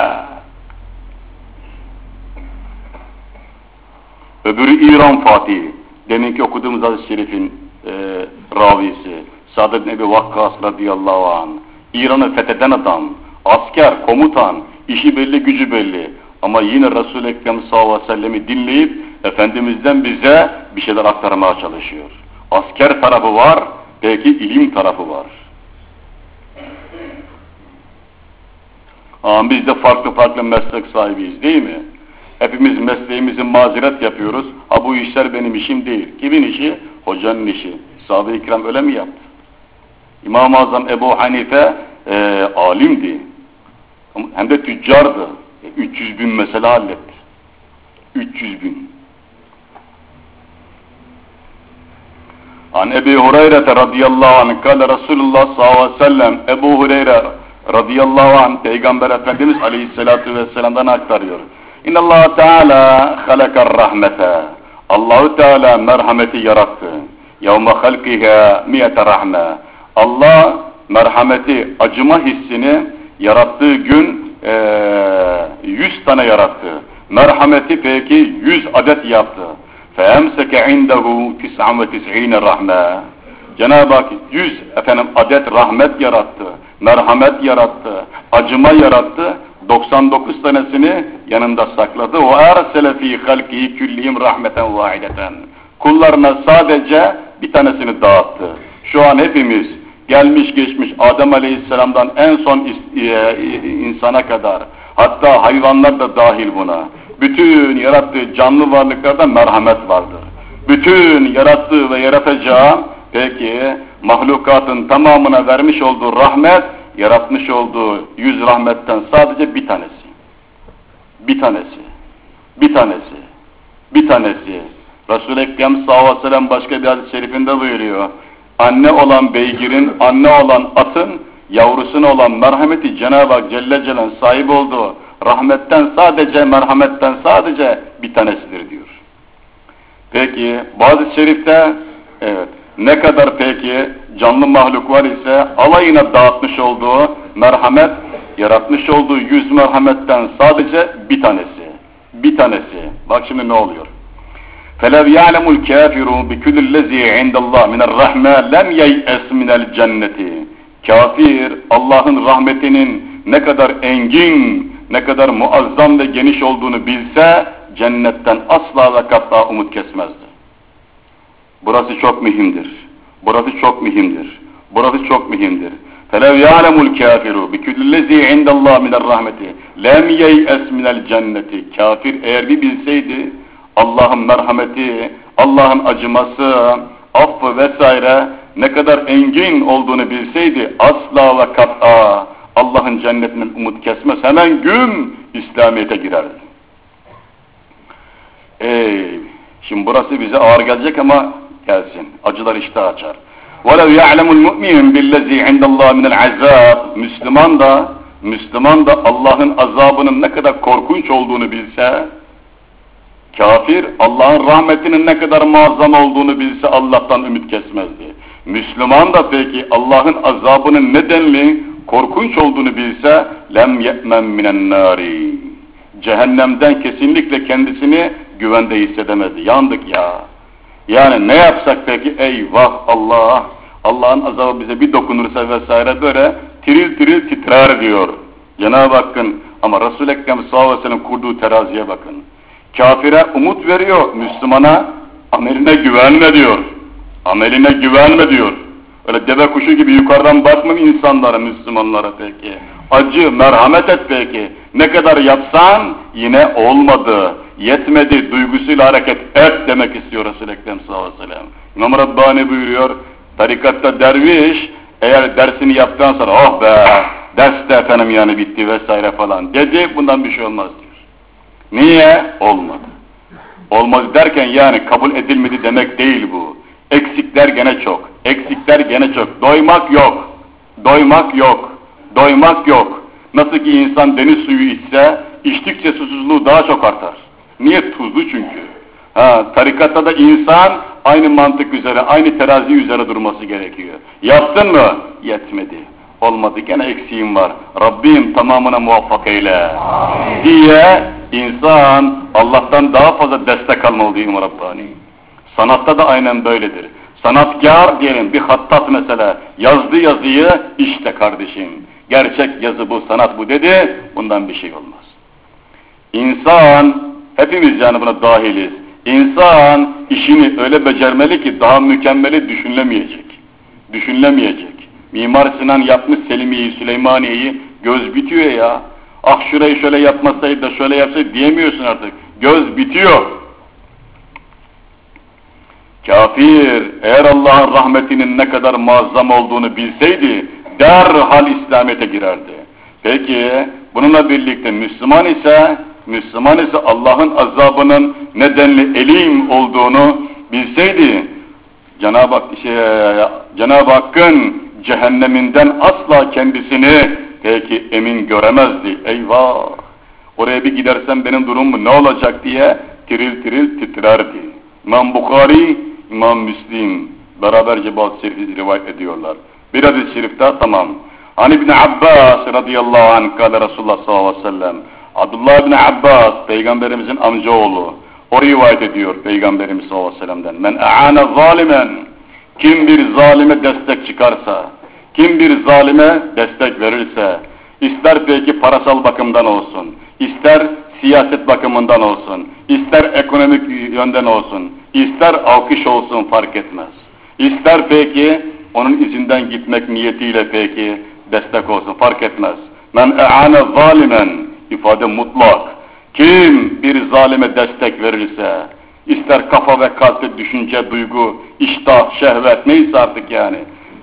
Öbürü İran Fatihi, deminki okuduğumuz hadis-i şerifin e, ravisi, Sa'd bin Ebi Vakkas radıyallahu anh, İran'ı fetheden adam, asker, komutan, işi belli, gücü belli. Ama yine Resul-i Ekrem sallallahu aleyhi ve sellem'i dinleyip, Efendimiz'den bize bir şeyler aktarmaya çalışıyor. Asker tarafı var, belki ilim tarafı var. Ama biz de farklı farklı meslek sahibiyiz değil mi? Hepimiz mesleğimizi mazeret yapıyoruz. Ha bu işler benim işim değil. Kimin işi? Hocanın işi. Sahabe-i kiram öyle mi yaptı? İmam-ı Azam Ebu Hanife e, alimdi. Hem de tüccardı. E, üç yüz bin mesele halletti. üç yüz bin. An Ebi Hureyre radıyallahu anh kâle Resulullah sallallahu aleyhi ve sellem Ebu Hureyre radıyallahu anh Peygamber Efendimiz aleyhissalatu vesselam'dan aktarıyor. İnnallâhu Teala halakar rahmete. Allahu Teala merhameti yarattı. Yevme halkiha miyete rahme. Allah merhameti, acıma hissini yarattığı gün yüz tane yarattı. Merhameti peki yüz adet yaptı. فَاَمْسَكَ عِنْدَهُ تِسْعًا وَتِسْعِينَ رَحْمَةً. Cenab-ı Hak yüz efendim adet rahmet yarattı, merhamet yarattı, acıma yarattı. doksan dokuz tanesini yanında sakladı. وَاَرْسَلَ ف۪ي خَلْقِهِ كُلِّهِمْ رَحْمَةً وَاحِدَةً. Kullarına sadece bir tanesini dağıttı. Şu an hepimiz gelmiş geçmiş Adem Aleyhisselam'dan en son insana kadar, hatta hayvanlar da dahil buna, bütün yarattığı canlı varlıklarda merhamet vardır. Bütün yarattığı ve yaratacağı peki mahlukatın tamamına vermiş olduğu rahmet, yaratmış olduğu yüz rahmetten sadece bir tanesi. Bir tanesi. Bir tanesi. Bir tanesi. Resul-i Ekrem sallallahu aleyhi ve sellem başka bir hadis-i şerifinde buyuruyor. Anne olan beygirin, anne olan atın, yavrusuna olan merhameti Cenab-ı Hak Celle Celle'nin sahip olduğu rahmetten sadece, merhametten sadece bir tanesidir diyor. Peki, bazı şerifte, evet, ne kadar peki canlı mahluk var ise alayına dağıtmış olduğu merhamet, yaratmış olduğu yüz merhametten sadece bir tanesi. Bir tanesi. Bak şimdi ne oluyor? فَلَوْ يَعْلَمُ الْكَافِرُ بِكُلُّ الَّذ۪ي عِنْدَ اللّٰهِ مِنَ الرَّحْمَةِ لَمْ يَيْأَسْ مِنَ الْجَنَّةِ. Kafir, Allah'ın rahmetinin ne kadar engin, ne kadar muazzam ve geniş olduğunu bilse, cennetten asla ve katla umut kesmezdi. Burası çok mühimdir. Burası çok mühimdir. Burası çok mühimdir. فَلَوْ يَعْلَمُ الْكَافِرُ بِكُلِّ الَّذ۪ي عِنْدَ اللّٰهِ مِنَ الرَّحْمَةِ لَمْ يَيْأَسْ مِنَ الْجَنَّةِ. Kafir eğer bir Allah'ın merhameti, Allah'ın acıması, affı vesaire ne kadar engin olduğunu bilseydi asla ve kat'a Allah'ın cennetinden umut kesmez, hemen güm İslamiyet'e girerdi. Ey, şimdi burası bize ağır gelecek ama gelsin. Acılar iştah açar. وَلَوْ يَعْلَمُ الْمُؤْمِنُ بِالَّذ۪ي عِنْدَ اللّٰهِ مِنَ الْعَذَابِ Müslüman da, Müslüman da Allah'ın azabının ne kadar korkunç olduğunu bilse, kafir Allah'ın rahmetinin ne kadar muazzam olduğunu bilse Allah'tan ümit kesmezdi. Müslüman da peki Allah'ın azabının nedenli korkunç olduğunu bilse lem ye'men minen nari. Cehennemden kesinlikle kendisini güvende hissedemezdi. Yandık ya. Yani ne yapsak peki? Eyvah Allah! Allah'ın azabı bize bir dokunursa vesaire böyle tiril tiril titrer diyor. Cenab-ı Hakk'ın ama Resul-i Ekrem sallallahu aleyhi ve sellem kurduğu teraziye bakın. Kafire umut veriyor, Müslümana ameline güvenme diyor. Ameline güvenme diyor. Öyle deve kuşu gibi yukarıdan bakma insanlara, Müslümanlara peki. Acı, merhamet et peki. Ne kadar yapsan yine olmadı, yetmedi duygusuyla hareket et demek istiyor Resul-i Ekrem sallallahu aleyhi ve sellem. İmam Rabbani buyuruyor, tarikatta derviş eğer dersini yaptıktan sonra oh be ders de efendim yani bitti vesaire falan dedi, bundan bir şey olmaz diyor. Niye? Olmadı. Olmaz derken yani kabul edilmedi demek değil bu. Eksikler gene çok. Eksikler gene çok. Doymak yok. Doymak yok. Doymak yok. Nasıl ki insan deniz suyu içse, içtikçe susuzluğu daha çok artar. Niye? Tuzlu çünkü. Ha, tarikatta da insan aynı mantık üzere, aynı terazi üzere durması gerekiyor. Yaptın mı? Yetmedi. Olmadı. Gene eksiğim var. Rabbim tamamına muvaffak eyle. Amin. Diye insan Allah'tan daha fazla destek almalı değil mi Rabbani? Sanatta da aynen böyledir. Sanatkar diyelim bir hattat mesela yazdı yazıyı işte kardeşim. Gerçek yazı bu, sanat bu dedi, bundan bir şey olmaz. İnsan, hepimiz yani buna dahiliz. İnsan işini öyle becermeli ki daha mükemmeli düşünülemeyecek. Düşünülemeyecek. Mimar Sinan yapmış Selimiye'yi, Süleymaniye'yi, göz bitiyor ya. Ah şurayı şöyle yapmasaydı da şöyle yapsaydı diyemiyorsun artık. Göz bitiyor. Kafir eğer Allah'ın rahmetinin ne kadar muazzam olduğunu bilseydi derhal İslamiyet'e girerdi. Peki bununla birlikte Müslüman ise Müslüman ise Allah'ın azabının nedenli elim olduğunu bilseydi Cenab-ı Hak, şey, Cenab-ı Hakk'ın cehenneminden asla kendisini peki emin göremezdi. Eyvah! Oraya bir gidersem benim durumum ne olacak diye tiril tiril titrerdi. İmam Bukhari, İmam Müslim beraberce bazı şerifi rivayet ediyorlar. Bir hadis-i şerifte tamam. Hani İbn Abbas radıyallahu anh kâle Resulullah sallallahu aleyhi ve sellem. Abdullah İbn Abbas peygamberimizin amcaoğlu. O rivayet ediyor peygamberimiz sallallahu aleyhi ve sellem'den. Men a'ane zalimen. Kim bir zalime destek çıkarsa, kim bir zalime destek verirse, ister peki parasal bakımdan olsun, ister siyaset bakımından olsun, ister ekonomik yönden olsun, ister alkış olsun fark etmez. İster peki onun izinden gitmek niyetiyle peki destek olsun fark etmez. Men e'ane zalimen ifade mutlak. Kim bir zalime destek verirse, ister kafa ve kalpte düşünce, duygu, iştah, şehvet neyse artık yani.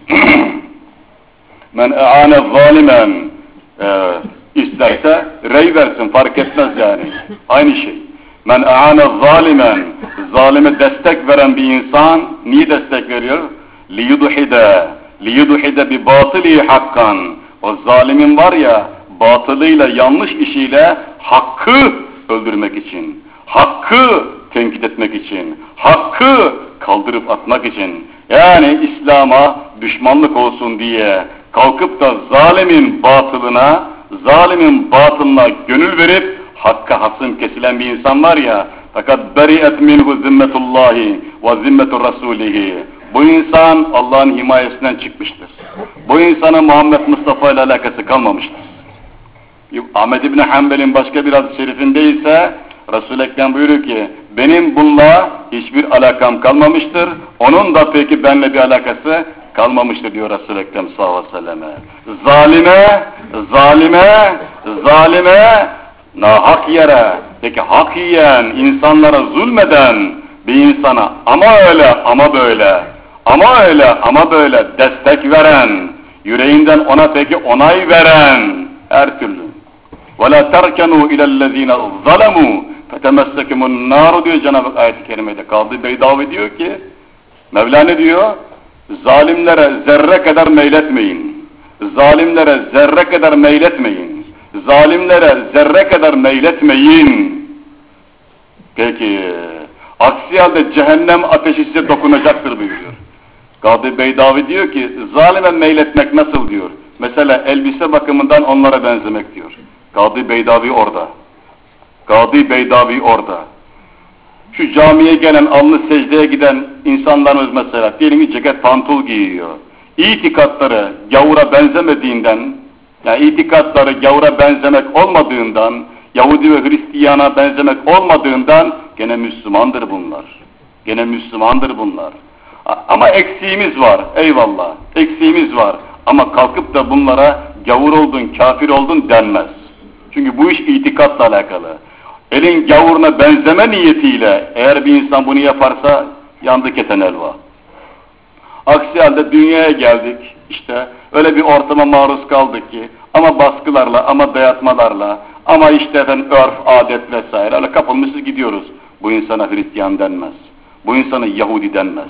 Men e'ane zalimen e, isterse rey versin fark etmez yani. Aynı şey. Men e'ane zalimen zalime destek veren bir insan niye destek veriyor? Liyudhide liyudhide bi batili hakkan. O zalimin var ya batılıyla yanlış işiyle hakkı öldürmek için, hakkı tenkit etmek için, hakkı kaldırıp atmak için, yani İslam'a düşmanlık olsun diye kalkıp da zalimin batılına, zalimin batılına gönül verip hakka hasım kesilen bir insan var ya, fakat beri'et minhu zimmetullahi ve zimmetu rasulihi. Bu insan Allah'ın himayesinden çıkmıştır. Bu insanın Muhammed Mustafa ile alakası kalmamıştır. Ahmed İbni Hanbel'in başka bir hadis-i şerifinde ise Resul-i Ekrem buyuruyor ki benim bununla hiçbir alakam kalmamıştır. Onun da peki benimle bir alakası kalmamıştır diyor Resul-i Ekrem sallallahu aleyhi ve selleme. Zalime, zalime, zalime, nahak yere, peki hak yiyen, insanlara zulmeden bir insana ama öyle ama böyle, ama öyle ama böyle destek veren, yüreğinden ona peki onay veren her türlü. وَلَا تَرْكَنُوا اِلَى الَّذ۪ينَ ظَلَمُوا فَتَمَسَّكُمُ النَّارُ diyor Cenab-ı Hak ayet-i kerimede. Kadı Beydavi diyor ki, Mevla ne diyor? Zalimlere zerre kadar meyletmeyin. Zalimlere zerre kadar meyletmeyin. Zalimlere zerre kadar meyletmeyin. Peki, aksi halde cehennem ateşi size dokunacaktır buyuruyor. Kadı Beydavi diyor ki, zalime meyletmek nasıl diyor? Mesela elbise bakımından onlara benzemek diyor. Kadı Beydavi orada. Kadı Beydavi orada. Şu camiye gelen, alnı secdeye giden insanlarımız mesela, diyelim ki ceket pantul giyiyor. İtikatları gavura benzemediğinden, yani itikatları gavura benzemek olmadığından, Yahudi ve Hristiyana benzemek olmadığından, gene Müslümandır bunlar. Gene Müslümandır bunlar. Ama eksiğimiz var, eyvallah, eksiğimiz var. Ama kalkıp da bunlara gavur oldun, kafir oldun denmez. Çünkü bu iş itikatla alakalı. Elin gavuruna benzeme niyetiyle eğer bir insan bunu yaparsa yandı keten elva. Aksi halde dünyaya geldik, işte öyle bir ortama maruz kaldık ki ama baskılarla, ama dayatmalarla, ama işte efendim örf, adet vesaire öyle kapılmışız gidiyoruz. Bu insana Hristiyan denmez. Bu insana Yahudi denmez.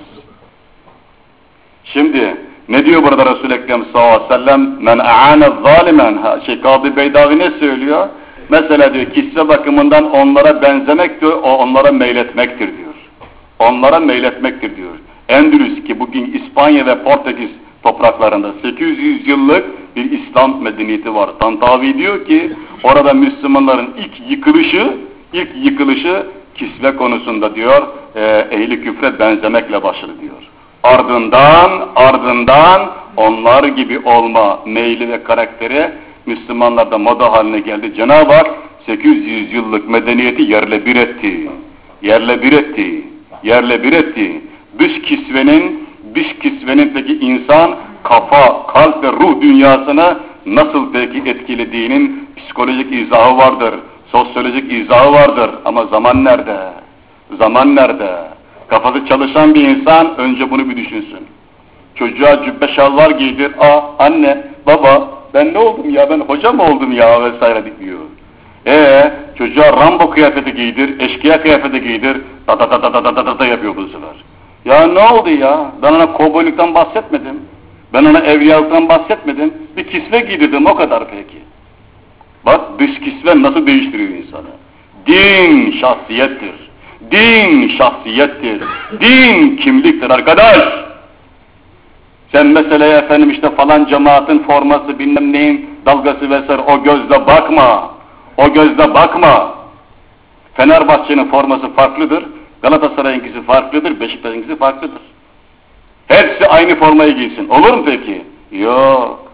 Şimdi ne diyor burada Resul-i Ekrem sallallahu aleyhi ve sellem? Men a'ane zalimen. Şey, Kadı Beydavi ne söylüyor? Mesela diyor kisve bakımından onlara benzemek diyor, o onlara meyletmektir diyor. Onlara meyletmektir diyor. Endülüs ki bugün İspanya ve Portekiz topraklarında sekiz yüz yıllık bir İslam medeniyeti var. Tantavi diyor ki orada Müslümanların ilk yıkılışı, ilk yıkılışı kisve konusunda diyor, e, ehli küfre benzemekle başladı diyor. Ardından, ardından onlar gibi olma meyli ve karakteri Müslümanlarda moda haline geldi. Cenab-ı Hak sekiz yüz yıllık medeniyeti yerle bir etti. Yerle bir etti. Yerle bir etti. Dış kisvenin, dış kisvenin peki insan kafa, kalp ve ruh dünyasına nasıl peki etkilediğinin psikolojik izahı vardır. Sosyolojik izahı vardır. Ama zaman nerede? Zaman nerede? Kafası çalışan bir insan önce bunu bir düşünsün. Çocuğa cübbe şalvar giydir. Aa anne, baba ben ne oldum ya, ben hoca mı oldum ya vesaire diyor. Eee çocuğa Rambo kıyafeti giydir, eşkıya kıyafeti giydir. Da da da da da da da da yapıyor bu sefer. Ya ne oldu ya? Ben ona kovboyluktan bahsetmedim. Ben ona evliyalıktan bahsetmedim. Bir kisve giydirdim o kadar peki. Bak dış kisve nasıl değiştiriyor insanı. Din şahsiyettir. Din şahsiyettir. Din kimliktir arkadaş. Sen meseleye efendim işte falan cemaatin forması bilmem neyin dalgası vesaire o gözle bakma. O gözle bakma. Fenerbahçe'nin forması farklıdır. Galatasaray'ınkisi farklıdır. Beşiktaş'ınkisi farklıdır. Hepsi aynı formayı giysin. Olur mu peki? Yok.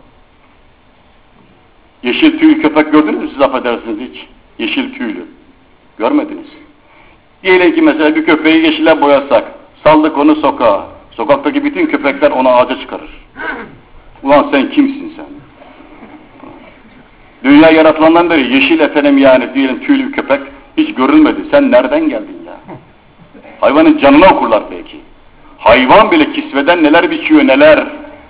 Yeşil tüylü köpek gördünüz mü siz affedersiniz hiç? Yeşil tüylü. Görmediniz. Diyelim ki mesela bir köpeği yeşile boyasak, saldık onu sokağa. Sokaktaki bütün köpekler onu ağaca çıkarır. Ulan sen kimsin sen? Dünya yaratılandan beri yeşil efendim yani diyelim tüylü bir köpek hiç görülmedi. Sen nereden geldin ya? Hayvanın canına okurlar belki. Hayvan bile kisveden neler biçiyor neler.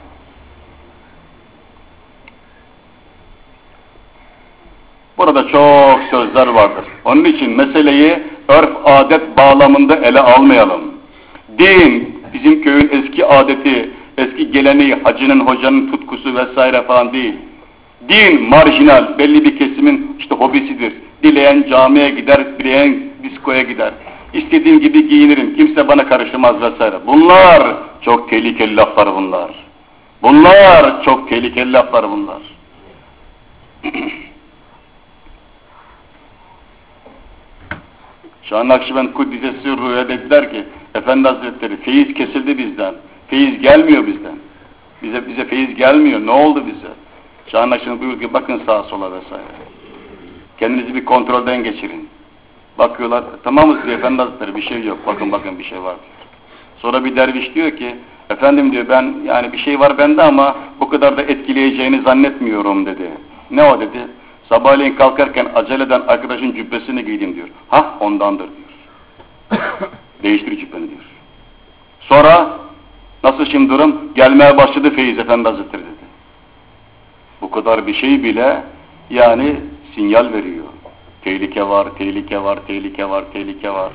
Burada çok sözler vardır. Onun için meseleyi örf adet bağlamında ele almayalım. Din bizim köyün eski adeti, eski geleneği, hacının hocanın tutkusu vesaire falan değil. Din marjinal, belli bir kesimin işte hobisidir. Dileyen camiye gider, dileyen diskoya gider. İstediğim gibi giyinirim, kimse bana karışamaz vesaire. Bunlar çok tehlikeli laflar bunlar. Bunlar çok tehlikeli laflar bunlar. Şah-ı Nakşibend Kuddise Sırru'ya dediler ki, Efendi Hazretleri feyiz kesildi bizden. Feyiz gelmiyor bizden. Bize bize feyiz gelmiyor. Ne oldu bize? Şah-ı Nakşibend buyurdu ki bakın sağa sola vesaire. Kendinizi bir kontrolden geçirin. Bakıyorlar, tamamız diyor Efendi Hazretleri bir şey yok. Bakın bakın bir şey var diyor. Sonra bir derviş diyor ki, efendim diyor ben yani bir şey var bende ama bu kadar da etkileyeceğini zannetmiyorum dedi. Ne o dedi? Sabahleyin kalkarken aceleden arkadaşın cübbesini giydim diyor. Hah ondandır diyor. Değiştir cübbeni diyor. Sonra Nasıl şimdi durum? Gelmeye başladı feyiz Efendi Hazretleri dedi. Bu kadar bir şey bile yani sinyal veriyor. Tehlike var, tehlike var, tehlike var, tehlike var.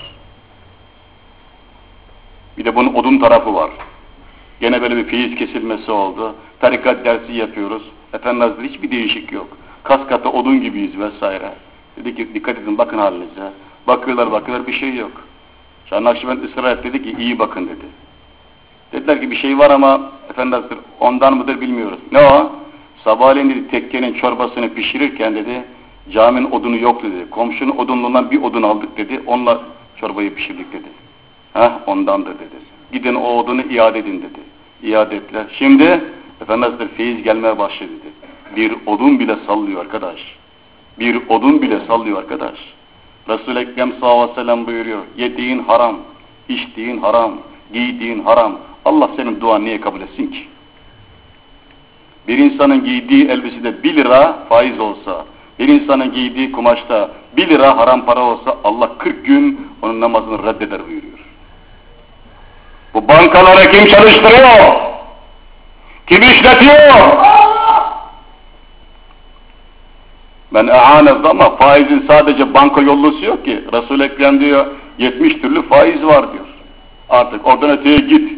Bir de bunun odun tarafı var. Gene böyle bir feyiz kesilmesi oldu. Tarikat dersi yapıyoruz. Efendi Hazretleri hiçbir değişik yok. Kas katı odun gibiyiz vesaire. Dedi ki dikkat edin bakın halinize. Bakıyorlar bakıyorlar bir şey yok. Şah Nakşibend ısrar etti dedi ki iyi bakın dedi. Dediler ki bir şey var ama Efendi Hazretleri ondan mıdır bilmiyoruz. Ne o? Sabahleyin dedi tekkenin çorbasını pişirirken dedi caminin odunu yok dedi. Komşunun odunluğundan bir odun aldık dedi. Onunla çorbayı pişirdik dedi. Heh ondandır dedi. Gidin o odunu iade edin dedi. İade ettiler. Şimdi Efendi Hazretleri feyiz gelmeye başladı dedi. Bir odun bile sallıyor arkadaş. Bir odun bile sallıyor arkadaş. Resul-i Ekrem sallallahu aleyhi ve sellem buyuruyor. Yediğin haram, içtiğin haram, giydiğin haram. Allah senin duan niye kabul etsin ki? Bir insanın giydiği elbisede bir lira faiz olsa, bir insanın giydiği kumaşta bir lira haram para olsa Allah kırk gün onun namazını reddeder buyuruyor. Bu bankaları kim çalıştırıyor? Kim işletiyor? Ben e'anezde ama faizin sadece banka yollusu yok ki. Resul-i Ekrem diyor yetmiş türlü faiz var diyor. Artık oradan öteye git.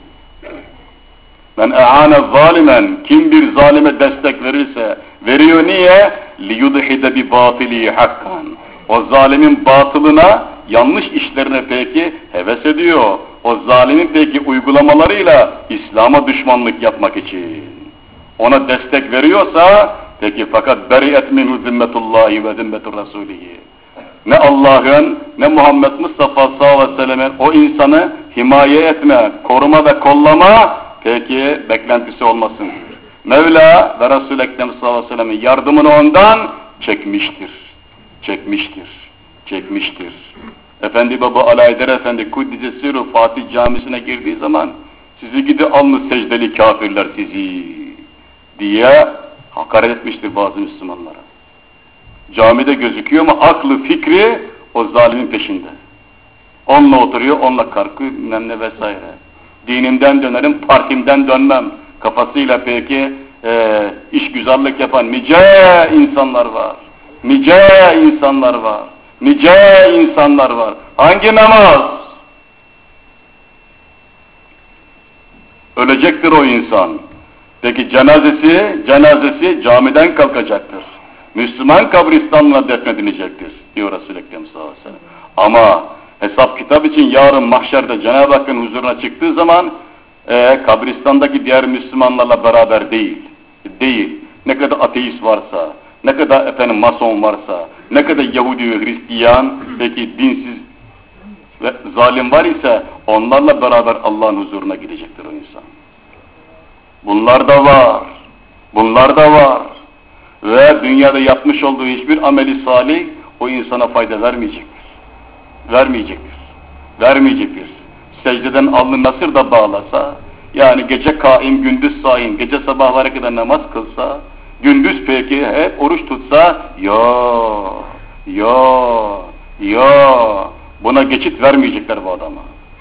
Ben e'ane zalimen, kim bir zalime destek verirse, veriyor niye? liyudhide bi batili hakkan. O zalimin batılına, yanlış işlerine peki heves ediyor. O zalimin peki uygulamalarıyla İslam'a düşmanlık yapmak için. Ona destek veriyorsa, peki fakat beriyet minhu zimmetullahi ve zimmetur rasulihi. Ne Allah'ın, ne Muhammed Mustafa sallallahu aleyhi ve sellem'in o insanı himaye etme, koruma ve kollama, peki beklentisi olmasın. Mevla ve Resul-i Ekrem sallallahu aleyhi ve sellem'in yardımını ondan çekmiştir. Çekmiştir. Çekmiştir. Efendi Baba Alaeddin Efendi Kuddise Sirru Fatih Camisi'ne girdiği zaman sizi gidi almış secdeli kafirler sizi diye hakaret etmiştir bazı Müslümanlara. Camide gözüküyor ama aklı fikri o zalimin peşinde. Onunla oturuyor, onunla kalkıyor, bilmem ne vesaire. Dinimden dönerim, partimden dönmem. Kafasıyla peki e, işgüzarlık yapan nice insanlar var. Nice insanlar var. Nice insanlar var. Hangi namaz? Ölecektir o insan. Peki cenazesi, cenazesi camiden kalkacaktır. Müslüman kabristanına defnedilecektir diyor Resul-i Ekrem sallallahu aleyhi ve sellem. Ama hesap kitap için yarın mahşerde Cenab-ı Hakk'ın huzuruna çıktığı zaman e, kabristandaki diğer Müslümanlarla beraber değil. Değil. Ne kadar ateist varsa, ne kadar efendim mason varsa, ne kadar Yahudi ve Hristiyan, peki dinsiz ve zalim var ise onlarla beraber Allah'ın huzuruna gidecektir o insan. Bunlar da var. Bunlar da var. Ve dünyada yapmış olduğu hiçbir ameli salih o insana fayda vermeyecektir. Vermeyecektir. Vermeyecektir. Secdeden alnı nasır da bağlasa, yani gece kaim, gündüz saim, gece sabahlara kadar namaz kılsa, gündüz peki hep oruç tutsa, ya, ya, ya, buna geçit vermeyecekler bu adama.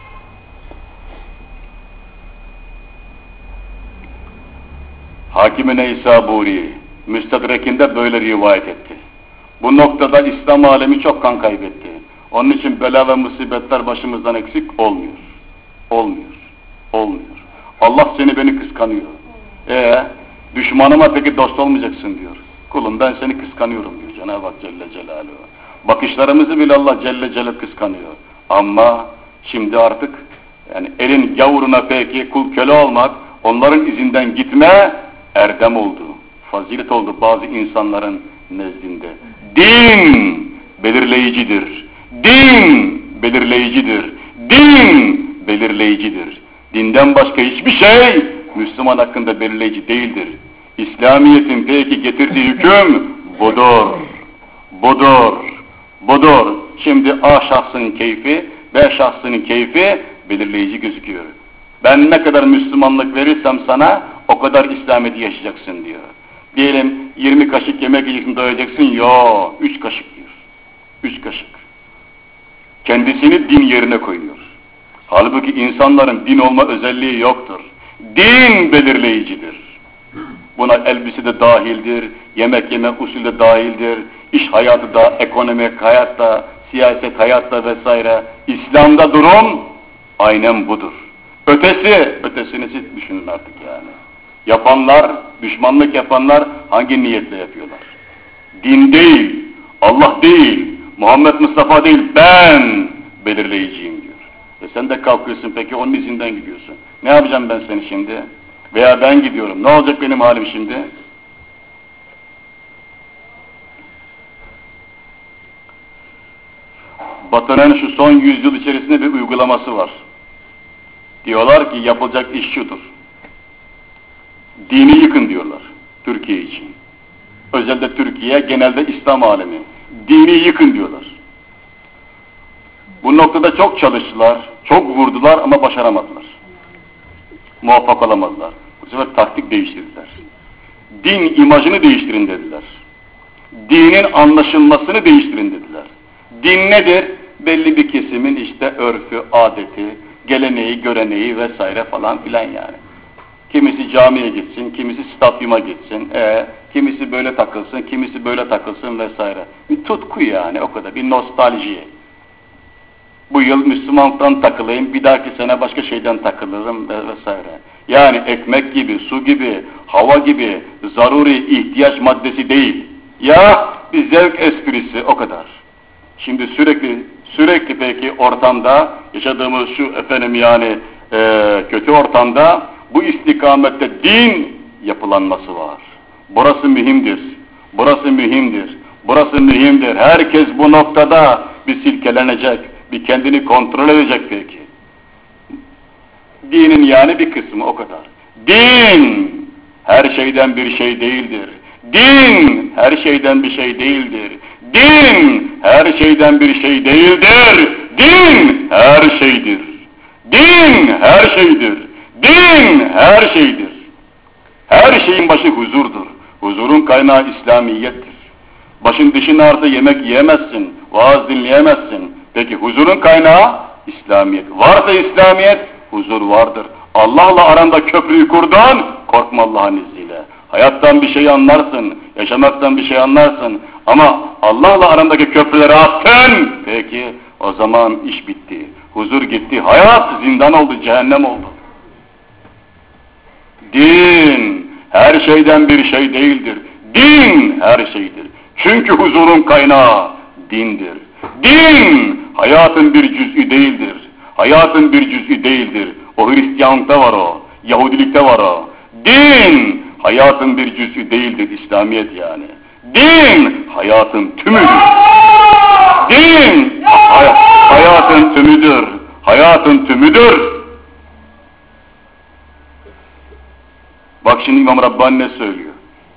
Hakim-i Neysaburi, Müstedrek'inde böyle rivayet etti. Bu noktada İslam alemi çok kan kaybetti. Onun için bela ve musibetler başımızdan eksik olmuyor. Olmuyor. Olmuyor. Allah seni beni kıskanıyor. Ee, düşmanıma peki dost olmayacaksın diyor. Kulum ben seni kıskanıyorum diyor Cenab-ı Hak Celle Celaluhu. Bakışlarımızı bile Allah Celle Celaluhu kıskanıyor. Ama şimdi artık yani elin gavuruna peki kul köle olmak, onların izinden gitme erdem oldu. Fazilet oldu bazı insanların nezdinde. Din belirleyicidir. Din belirleyicidir. Din belirleyicidir. Dinden başka hiçbir şey Müslüman hakkında belirleyici değildir. İslamiyet'in peki getirdiği hüküm budur. Budur. Budur. Şimdi A şahsının keyfi, B şahsının keyfi belirleyici gözüküyor. Ben ne kadar Müslümanlık verirsem sana o kadar İslamiyet'i yaşayacaksın diyor. Diyelim yirmi kaşık yemek yiyeceksin, doyacaksın. Yo, üç kaşık diyor. Üç kaşık. Kendisini din yerine koyuyor. Halbuki insanların din olma özelliği yoktur. Din belirleyicidir. Buna elbise de dahildir, yemek yeme usulü de dahildir, iş hayatı da, ekonomik hayatta, siyaset hayatta vesaire. İslam'da durum aynen budur. Ötesi, ötesini siz düşünün artık yani. Yapanlar, düşmanlık yapanlar hangi niyetle yapıyorlar? Din değil, Allah değil, Muhammed Mustafa değil, ben belirleyiciyim diyor. E sen de kalkıyorsun peki onun izinden gidiyorsun. Ne yapacağım ben seni şimdi? Veya ben gidiyorum. Ne olacak benim halim şimdi? Batı'nın şu son yüzyıl içerisinde bir uygulaması var. Diyorlar ki yapılacak iş şudur. Dini yıkın diyorlar Türkiye için. Özellikle Türkiye, genelde İslam alemi. Dini yıkın diyorlar. Bu noktada çok çalıştılar, çok vurdular ama başaramadılar. Muvaffak olamadılar. Bu sefer taktik değiştirdiler. Din imajını değiştirin dediler. Dinin anlaşılmasını değiştirin dediler. Din nedir? Belli bir kesimin işte örfü, adeti, geleneği, göreneği vesaire falan filan yani. Kimisi camiye gitsin, kimisi stadyuma gitsin, e, kimisi böyle takılsın, kimisi böyle takılsın vesaire. Bir tutku yani o kadar, bir nostalji. Bu yıl Müslümanlıktan takılayım, bir dahaki sene başka şeyden takılırım vesaire. Yani ekmek gibi, su gibi, hava gibi zaruri ihtiyaç maddesi değil. Ya bir zevk esprisi o kadar. Şimdi sürekli sürekli peki ortamda yaşadığımız şu efendim yani e, kötü ortamda bu istikamette din yapılanması var. Burası mühimdir. Burası mühimdir. Burası mühimdir. Herkes bu noktada bir silkelenecek, bir kendini kontrol edecek peki. Dinin yani bir kısmı o kadar. Din her şeyden bir şey değildir. Din her şeyden bir şey değildir. Din her şeyden bir şey değildir. Din her şeydir. Din her şeydir. Din her şeydir. Her şeyin başı huzurdur. Huzurun kaynağı İslamiyettir. Başın dişin ağrıda yemek yiyemezsin, vaaz dinleyemezsin. Peki huzurun kaynağı İslamiyet. Varsa İslamiyet, huzur vardır. Allah'la aranda köprüyü kurdun, korkma Allah'ın izniyle. Hayattan bir şey anlarsın, yaşamaktan bir şey anlarsın. Ama Allah'la arandaki köprüleri attın, peki o zaman iş bitti. Huzur gitti, hayat zindan oldu, cehennem oldu. Din her şeyden bir şey değildir. Din her şeydir. Çünkü huzurun kaynağı dindir. Din hayatın bir cüz'ü değildir. Hayatın bir cüz'ü değildir. O Hristiyanlıkta var o. Yahudilikte var o. Din hayatın bir cüz'ü değildir. İslamiyet yani. Din hayatın tümüdür. Din hay hayatın tümüdür. Hayatın tümüdür. Bak şimdi İmam Rabbani ne söylüyor?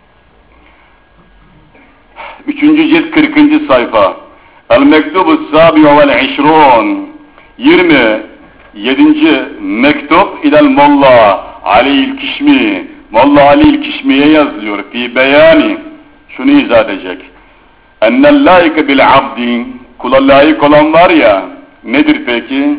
Üçüncü cilt kırkıncı sayfa. El-Mektubu Sabi'u vel-İşrûn yirmi yedinci mektup ilel Molla Ali'l Kişmi. Molla Ali'l Kişmi'ye yazılıyor. Fi beyani. Şunu izah edecek. Ennel laike bil abdi. Kula layık olan var ya. Nedir peki?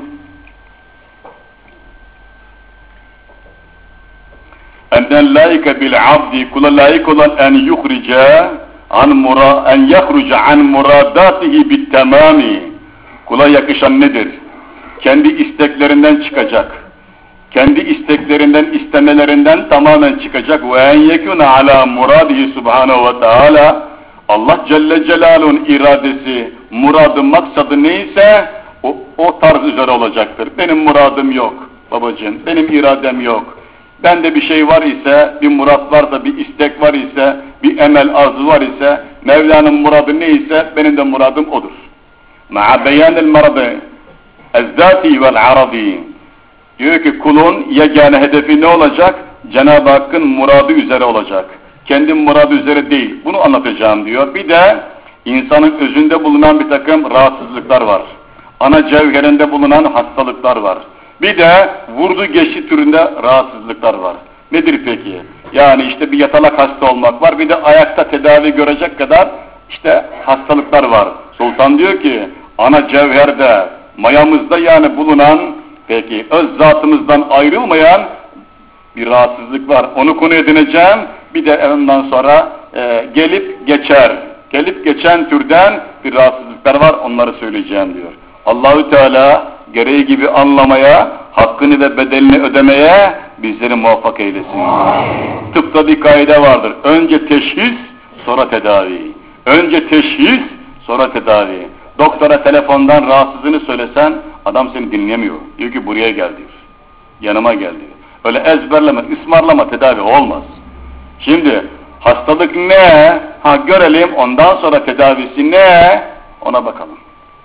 Ennel laike bil abdi. Kula layık olan en yuhrica an mura en yahruca an muradatihi bit tamami. Kula yakışan nedir? Kendi isteklerinden çıkacak. Kendi isteklerinden, istemelerinden tamamen çıkacak. Ve en yekuna ala muradihi subhanahu ve teala. Allah Celle Celaluhu'nun iradesi, muradı, maksadı neyse o, o tarz üzere olacaktır. Benim muradım yok babacığım, benim iradem yok. Bende bir şey var ise, bir murat varsa, bir istek var ise, bir emel arzu var ise, Mevla'nın muradı neyse benim de muradım odur. Ma'a beyanil maradı ezzati vel arabi. Diyor ki kulun yegane hedefi ne olacak? Cenab-ı Hakk'ın muradı üzere olacak. Kendi muradı üzere değil. Bunu anlatacağım diyor. Bir de insanın özünde bulunan bir takım rahatsızlıklar var. Ana cevherinde bulunan hastalıklar var. Bir de vurdu geçti türünde rahatsızlıklar var. Nedir peki? Yani işte bir yatalak hasta olmak var. Bir de ayakta tedavi görecek kadar işte hastalıklar var. Sultan diyor ki ana cevherde, mayamızda yani bulunan Peki öz zatımızdan ayrılmayan bir rahatsızlık var. Onu konu edineceğim. Bir de ondan sonra e, gelip geçer. Gelip geçen türden bir rahatsızlıklar var. Onları söyleyeceğim diyor. Allahü Teala gereği gibi anlamaya, hakkını ve bedelini ödemeye bizleri muvaffak eylesin. Amin. Tıpta bir kaide vardır. Önce teşhis, sonra tedavi. Önce teşhis, sonra tedavi. Doktora telefondan rahatsızlığını söylesen adam seni dinlemiyor. Diyor ki buraya gel diyor. Yanıma gel diyor. Öyle ezberleme, ısmarlama, tedavi olmaz. Şimdi hastalık ne? Ha görelim, ondan sonra tedavisi ne? Ona bakalım.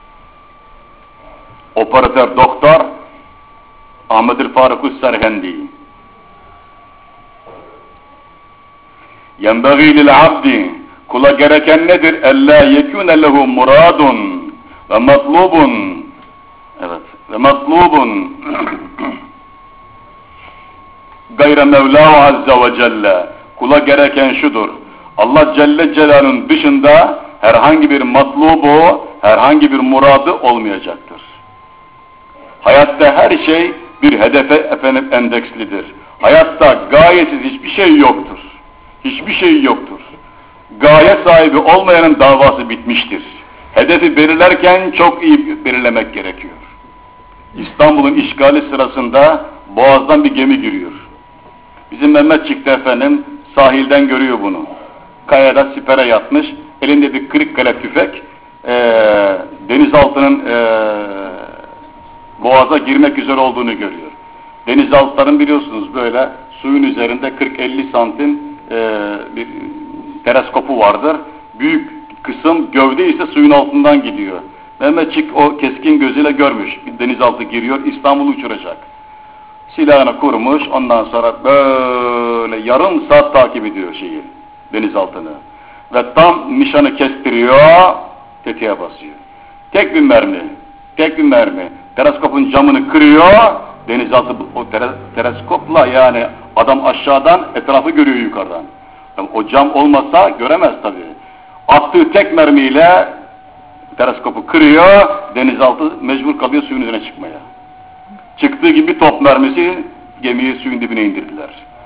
Operatör doktor Ahmet Faruk Serhendi. Yenbagî lil abdi, kula gereken nedir? Ellâ yekûne lehu muradun ve matlubun. Evet, ve matlubun gayre Mevlâhu azze ve celle. Kula gereken şudur. Allah Celle Celal'ın dışında herhangi bir matlubu, herhangi bir muradı olmayacaktır. Hayatta her şey bir hedefe efendim endekslidir. Hayatta gayesiz hiçbir şey yoktur. Hiçbir şey yoktur. Gaye sahibi olmayanın davası bitmiştir. Hedefi belirlerken çok iyi belirlemek gerekiyor. İstanbul'un işgali sırasında Boğaz'dan bir gemi giriyor. Bizim Mehmet çıktı efendim, sahilden görüyor bunu. Kayada sipere yatmış, elinde bir Kırıkkale tüfek, ee, denizaltının ee, Boğaz'a girmek üzere olduğunu görüyor. Denizaltıların biliyorsunuz böyle suyun üzerinde kırk elli santim ee, bir teleskopu vardır. Büyük kısım gövde ise suyun altından gidiyor. Mehmetçik o keskin gözüyle görmüş. Bir denizaltı giriyor, İstanbul'u uçuracak. Silahını kurmuş, ondan sonra böyle yarım saat takip ediyor şeyi, denizaltını. Ve tam nişanı kestiriyor, tetiğe basıyor. Tek bir mermi, tek bir mermi. Teleskopun camını kırıyor, denizaltı o teleskopla yani adam aşağıdan etrafı görüyor yukarıdan. Yani o cam olmasa göremez tabii. Attığı tek mermiyle teleskopu kırıyor, denizaltı mecbur kalıyor suyun üzerine çıkmaya. Çıktığı gibi top mermisi gemiyi suyun dibine indirdiler.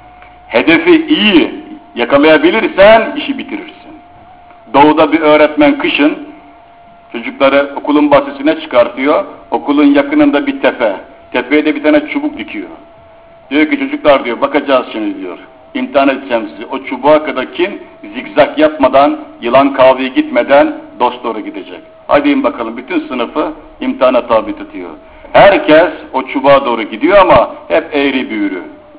Hedefi iyi yakalayabilirsen işi bitirirsin. Doğuda bir öğretmen kışın çocukları okulun bahçesine çıkartıyor. Okulun yakınında bir tepe. Tepeye de bir tane çubuk dikiyor. Diyor ki çocuklar diyor bakacağız şimdi diyor. İmtihan edeceğim sizi. O çubuğa kadar kim zigzag yapmadan, yılan kahveye gitmeden dost doğru gidecek. Hadi bakalım bütün sınıfı imtihana tabi tutuyor. Herkes o çubuğa doğru gidiyor ama hep eğri büğrü.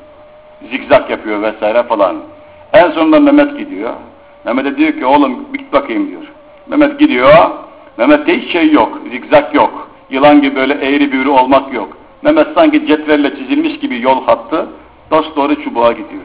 Zigzag yapıyor vesaire falan. En sonunda Mehmet gidiyor. Mehmet'e diyor ki oğlum git bakayım diyor. Mehmet gidiyor. Mehmet'te hiç şey yok. Zigzag yok. Yılan gibi böyle eğri büğrü olmak yok. Mehmet sanki cetvelle çizilmiş gibi yol hattı. Dost doğru çubuğa gidiyor.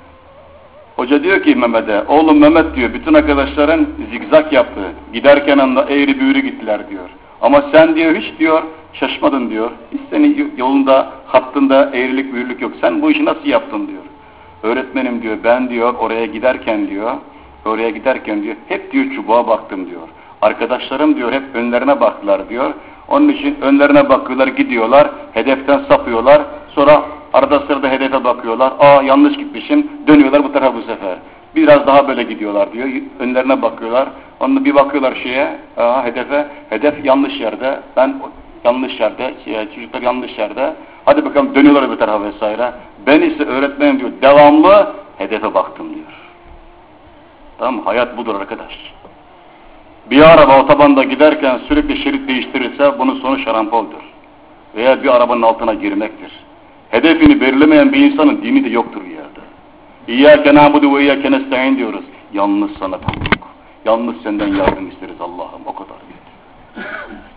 Hoca diyor ki Mehmet'e, oğlum Mehmet diyor, bütün arkadaşların zigzag yaptı. Giderken anda eğri büğrü gittiler diyor. Ama sen diyor hiç diyor şaşmadın diyor. Hiç senin yolunda, hattında eğrilik büğrülük yok. Sen bu işi nasıl yaptın diyor. Öğretmenim diyor, ben diyor oraya giderken diyor, oraya giderken diyor, hep diyor çubuğa baktım diyor. Arkadaşlarım diyor hep önlerine baktılar diyor. Onun için önlerine bakıyorlar, gidiyorlar, hedeften sapıyorlar. Sonra arada sırada hedefe bakıyorlar. Aa yanlış gitmişim, dönüyorlar bu tarafa bu sefer. Biraz daha böyle gidiyorlar diyor. Önlerine bakıyorlar. Onu bir bakıyorlar şeye, aa, hedefe. Hedef yanlış yerde. Ben yanlış yerde, şey, çocuklar yanlış yerde. Hadi bakalım dönüyorlar bir tarafa vesaire. Ben ise öğretmenim diyor, devamlı hedefe baktım diyor. Tamam mı? Hayat budur arkadaş. Bir araba otobanda giderken sürekli şerit değiştirirse bunun sonu şarampoldur. Veya bir arabanın altına girmektir. Hedefini belirlemeyen bir insanın dini de yoktur bir yerde. İyyâke nâbudu ve iyyâke nestaîn diyoruz. Yalnız sana kulluk. Yalnız senden yardım isteriz Allah'ım. O kadar yeter.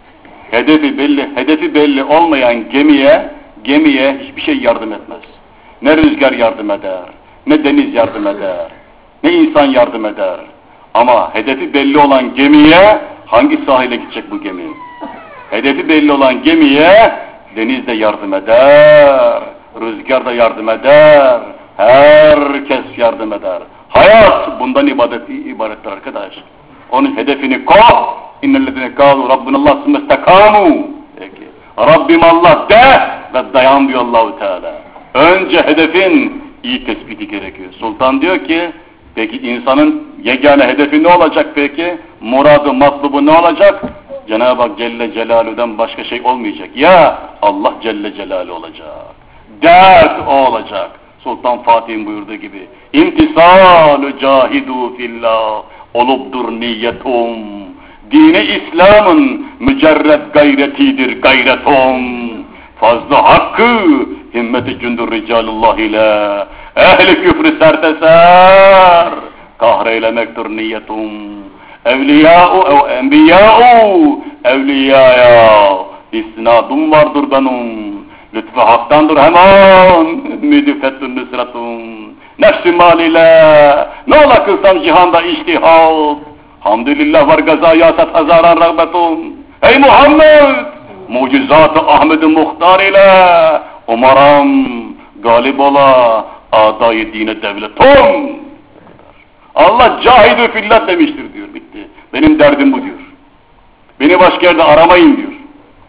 Hedefi belli, hedefi belli olmayan gemiye, gemiye hiçbir şey yardım etmez. Ne rüzgar yardım eder, ne deniz yardım eder, ne insan yardım eder. Ama hedefi belli olan gemiye hangi sahile gidecek bu gemi? Hedefi belli olan gemiye deniz de yardım eder, rüzgar da yardım eder, herkes yardım eder. Hayat bundan ibadet, ibarettir arkadaş. Onun hedefini koy. İnnellezine kâlu Rabbunallah sümmestekâmû. Peki. Rabbim Allah de. ve dayan diyor Allah-u Teala. Önce hedefin iyi tespiti gerekiyor. Sultan diyor ki, peki insanın yegane hedefi ne olacak peki? Muradı, matlubu ne olacak? Cenab-ı Hak Celle Celaluhu'dan başka şey olmayacak. Ya Allah Celle Celaluhu olacak. Dert o olacak. Sultan Fatih'in buyurduğu gibi. İmtisalu cahidu fillah olubdur niyetum. Dini İslam'ın mücerred gayretidir gayretum. Fazla hakkı himmeti cündür ricalullah ile ehli küfrü serteser kahreylemektir niyetum. Evliyâ'u ev enbiyâ'u evliyâ'ya isnadum vardır benim. Lütfü haktandır hemen müdüfettün nüsretun. Nefsi mal ile ne ola kılsam cihanda iştihad. Hamdülillah var gazayasat hazaran rağbetun. Ey Muhammed! Mucizat-ı Ahmed-i Muhtar ile umaram galip ola adayı dine devletum. Allah cahidü fillah demiştir diyor, bitti. Benim derdim bu diyor. Beni başka yerde aramayın diyor.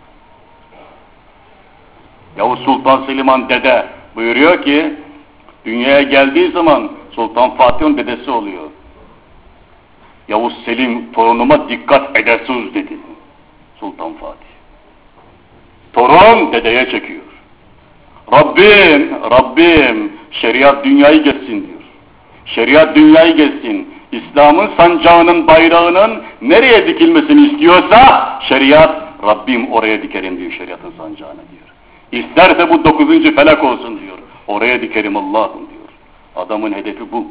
Yavuz Sultan Süleyman dede buyuruyor ki, dünyaya geldiği zaman Sultan Fatih'in dedesi oluyor. Yavuz Selim torunuma dikkat edesiz dedi Sultan Fatih. Torun dedeye çekiyor. Rabbim, Rabbim şeriat dünyayı geçsin diyor. Şeriat dünyayı geçsin. İslam'ın sancağının, bayrağının nereye dikilmesini istiyorsa şeriat, Rabbim oraya dikerim diyor şeriatın sancağını diyor. İsterse bu dokuzuncu felak olsun diyor. Oraya dikerim Allah'ım diyor. Adamın hedefi bu.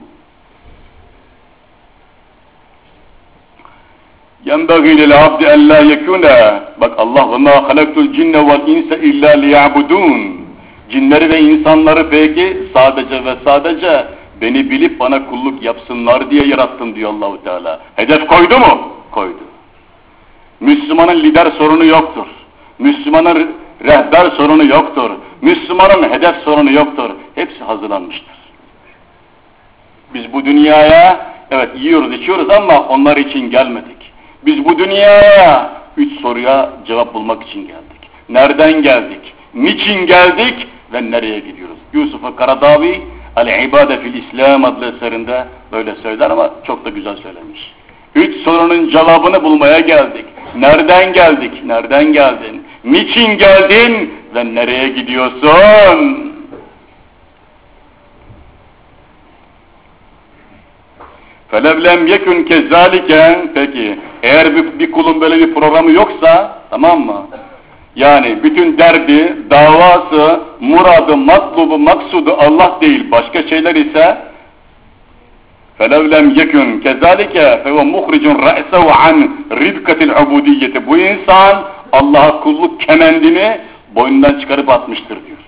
يَنْبَغِي لِلْعَبْدِ اَنْ لَا يَكُونَ Bak Allah وَمَا خَلَقْتُ الْجِنَّ وَالْاِنْسَ اِلَّا لِيَعْبُدُونَ Cinleri ve insanları peki sadece ve sadece beni bilip bana kulluk yapsınlar diye yarattım diyor Allah-u Teala. Hedef koydu mu? Koydu. Müslümanın lider sorunu yoktur. Müslümanın rehber sorunu yoktur. Müslümanın hedef sorunu yoktur. Hepsi hazırlanmıştır. Biz bu dünyaya evet yiyoruz içiyoruz ama onlar için gelmedik. Biz bu dünyaya üç soruya cevap bulmak için geldik. Nereden geldik? Niçin geldik? Ve nereye gidiyoruz? Yusuf-u Karadavi El-İbade fil İslam adlı eserinde böyle söyler ama çok da güzel söylemiş. Üç sorunun cevabını bulmaya geldik. Nereden geldik? Nereden geldin? Niçin geldin? Ve nereye gidiyorsun? فَلَوْلَمْ يَكُنْ كَذَّٰلِكَ Peki, eğer bir, bir kulun böyle bir programı yoksa, tamam mı? Yani bütün derdi, davası, muradı, matlubu, maksudu Allah değil, başka şeyler ise فَلَوْلَمْ يَكُنْ كَذَٰلِكَ فَهُوَ مُخْرِجٌ رَأْسَهُ عَنْ رِبْكَةِ الْعُبُودِيَّةِ Bu insan Allah'a kulluk kemendini boynundan çıkarıp atmıştır diyor.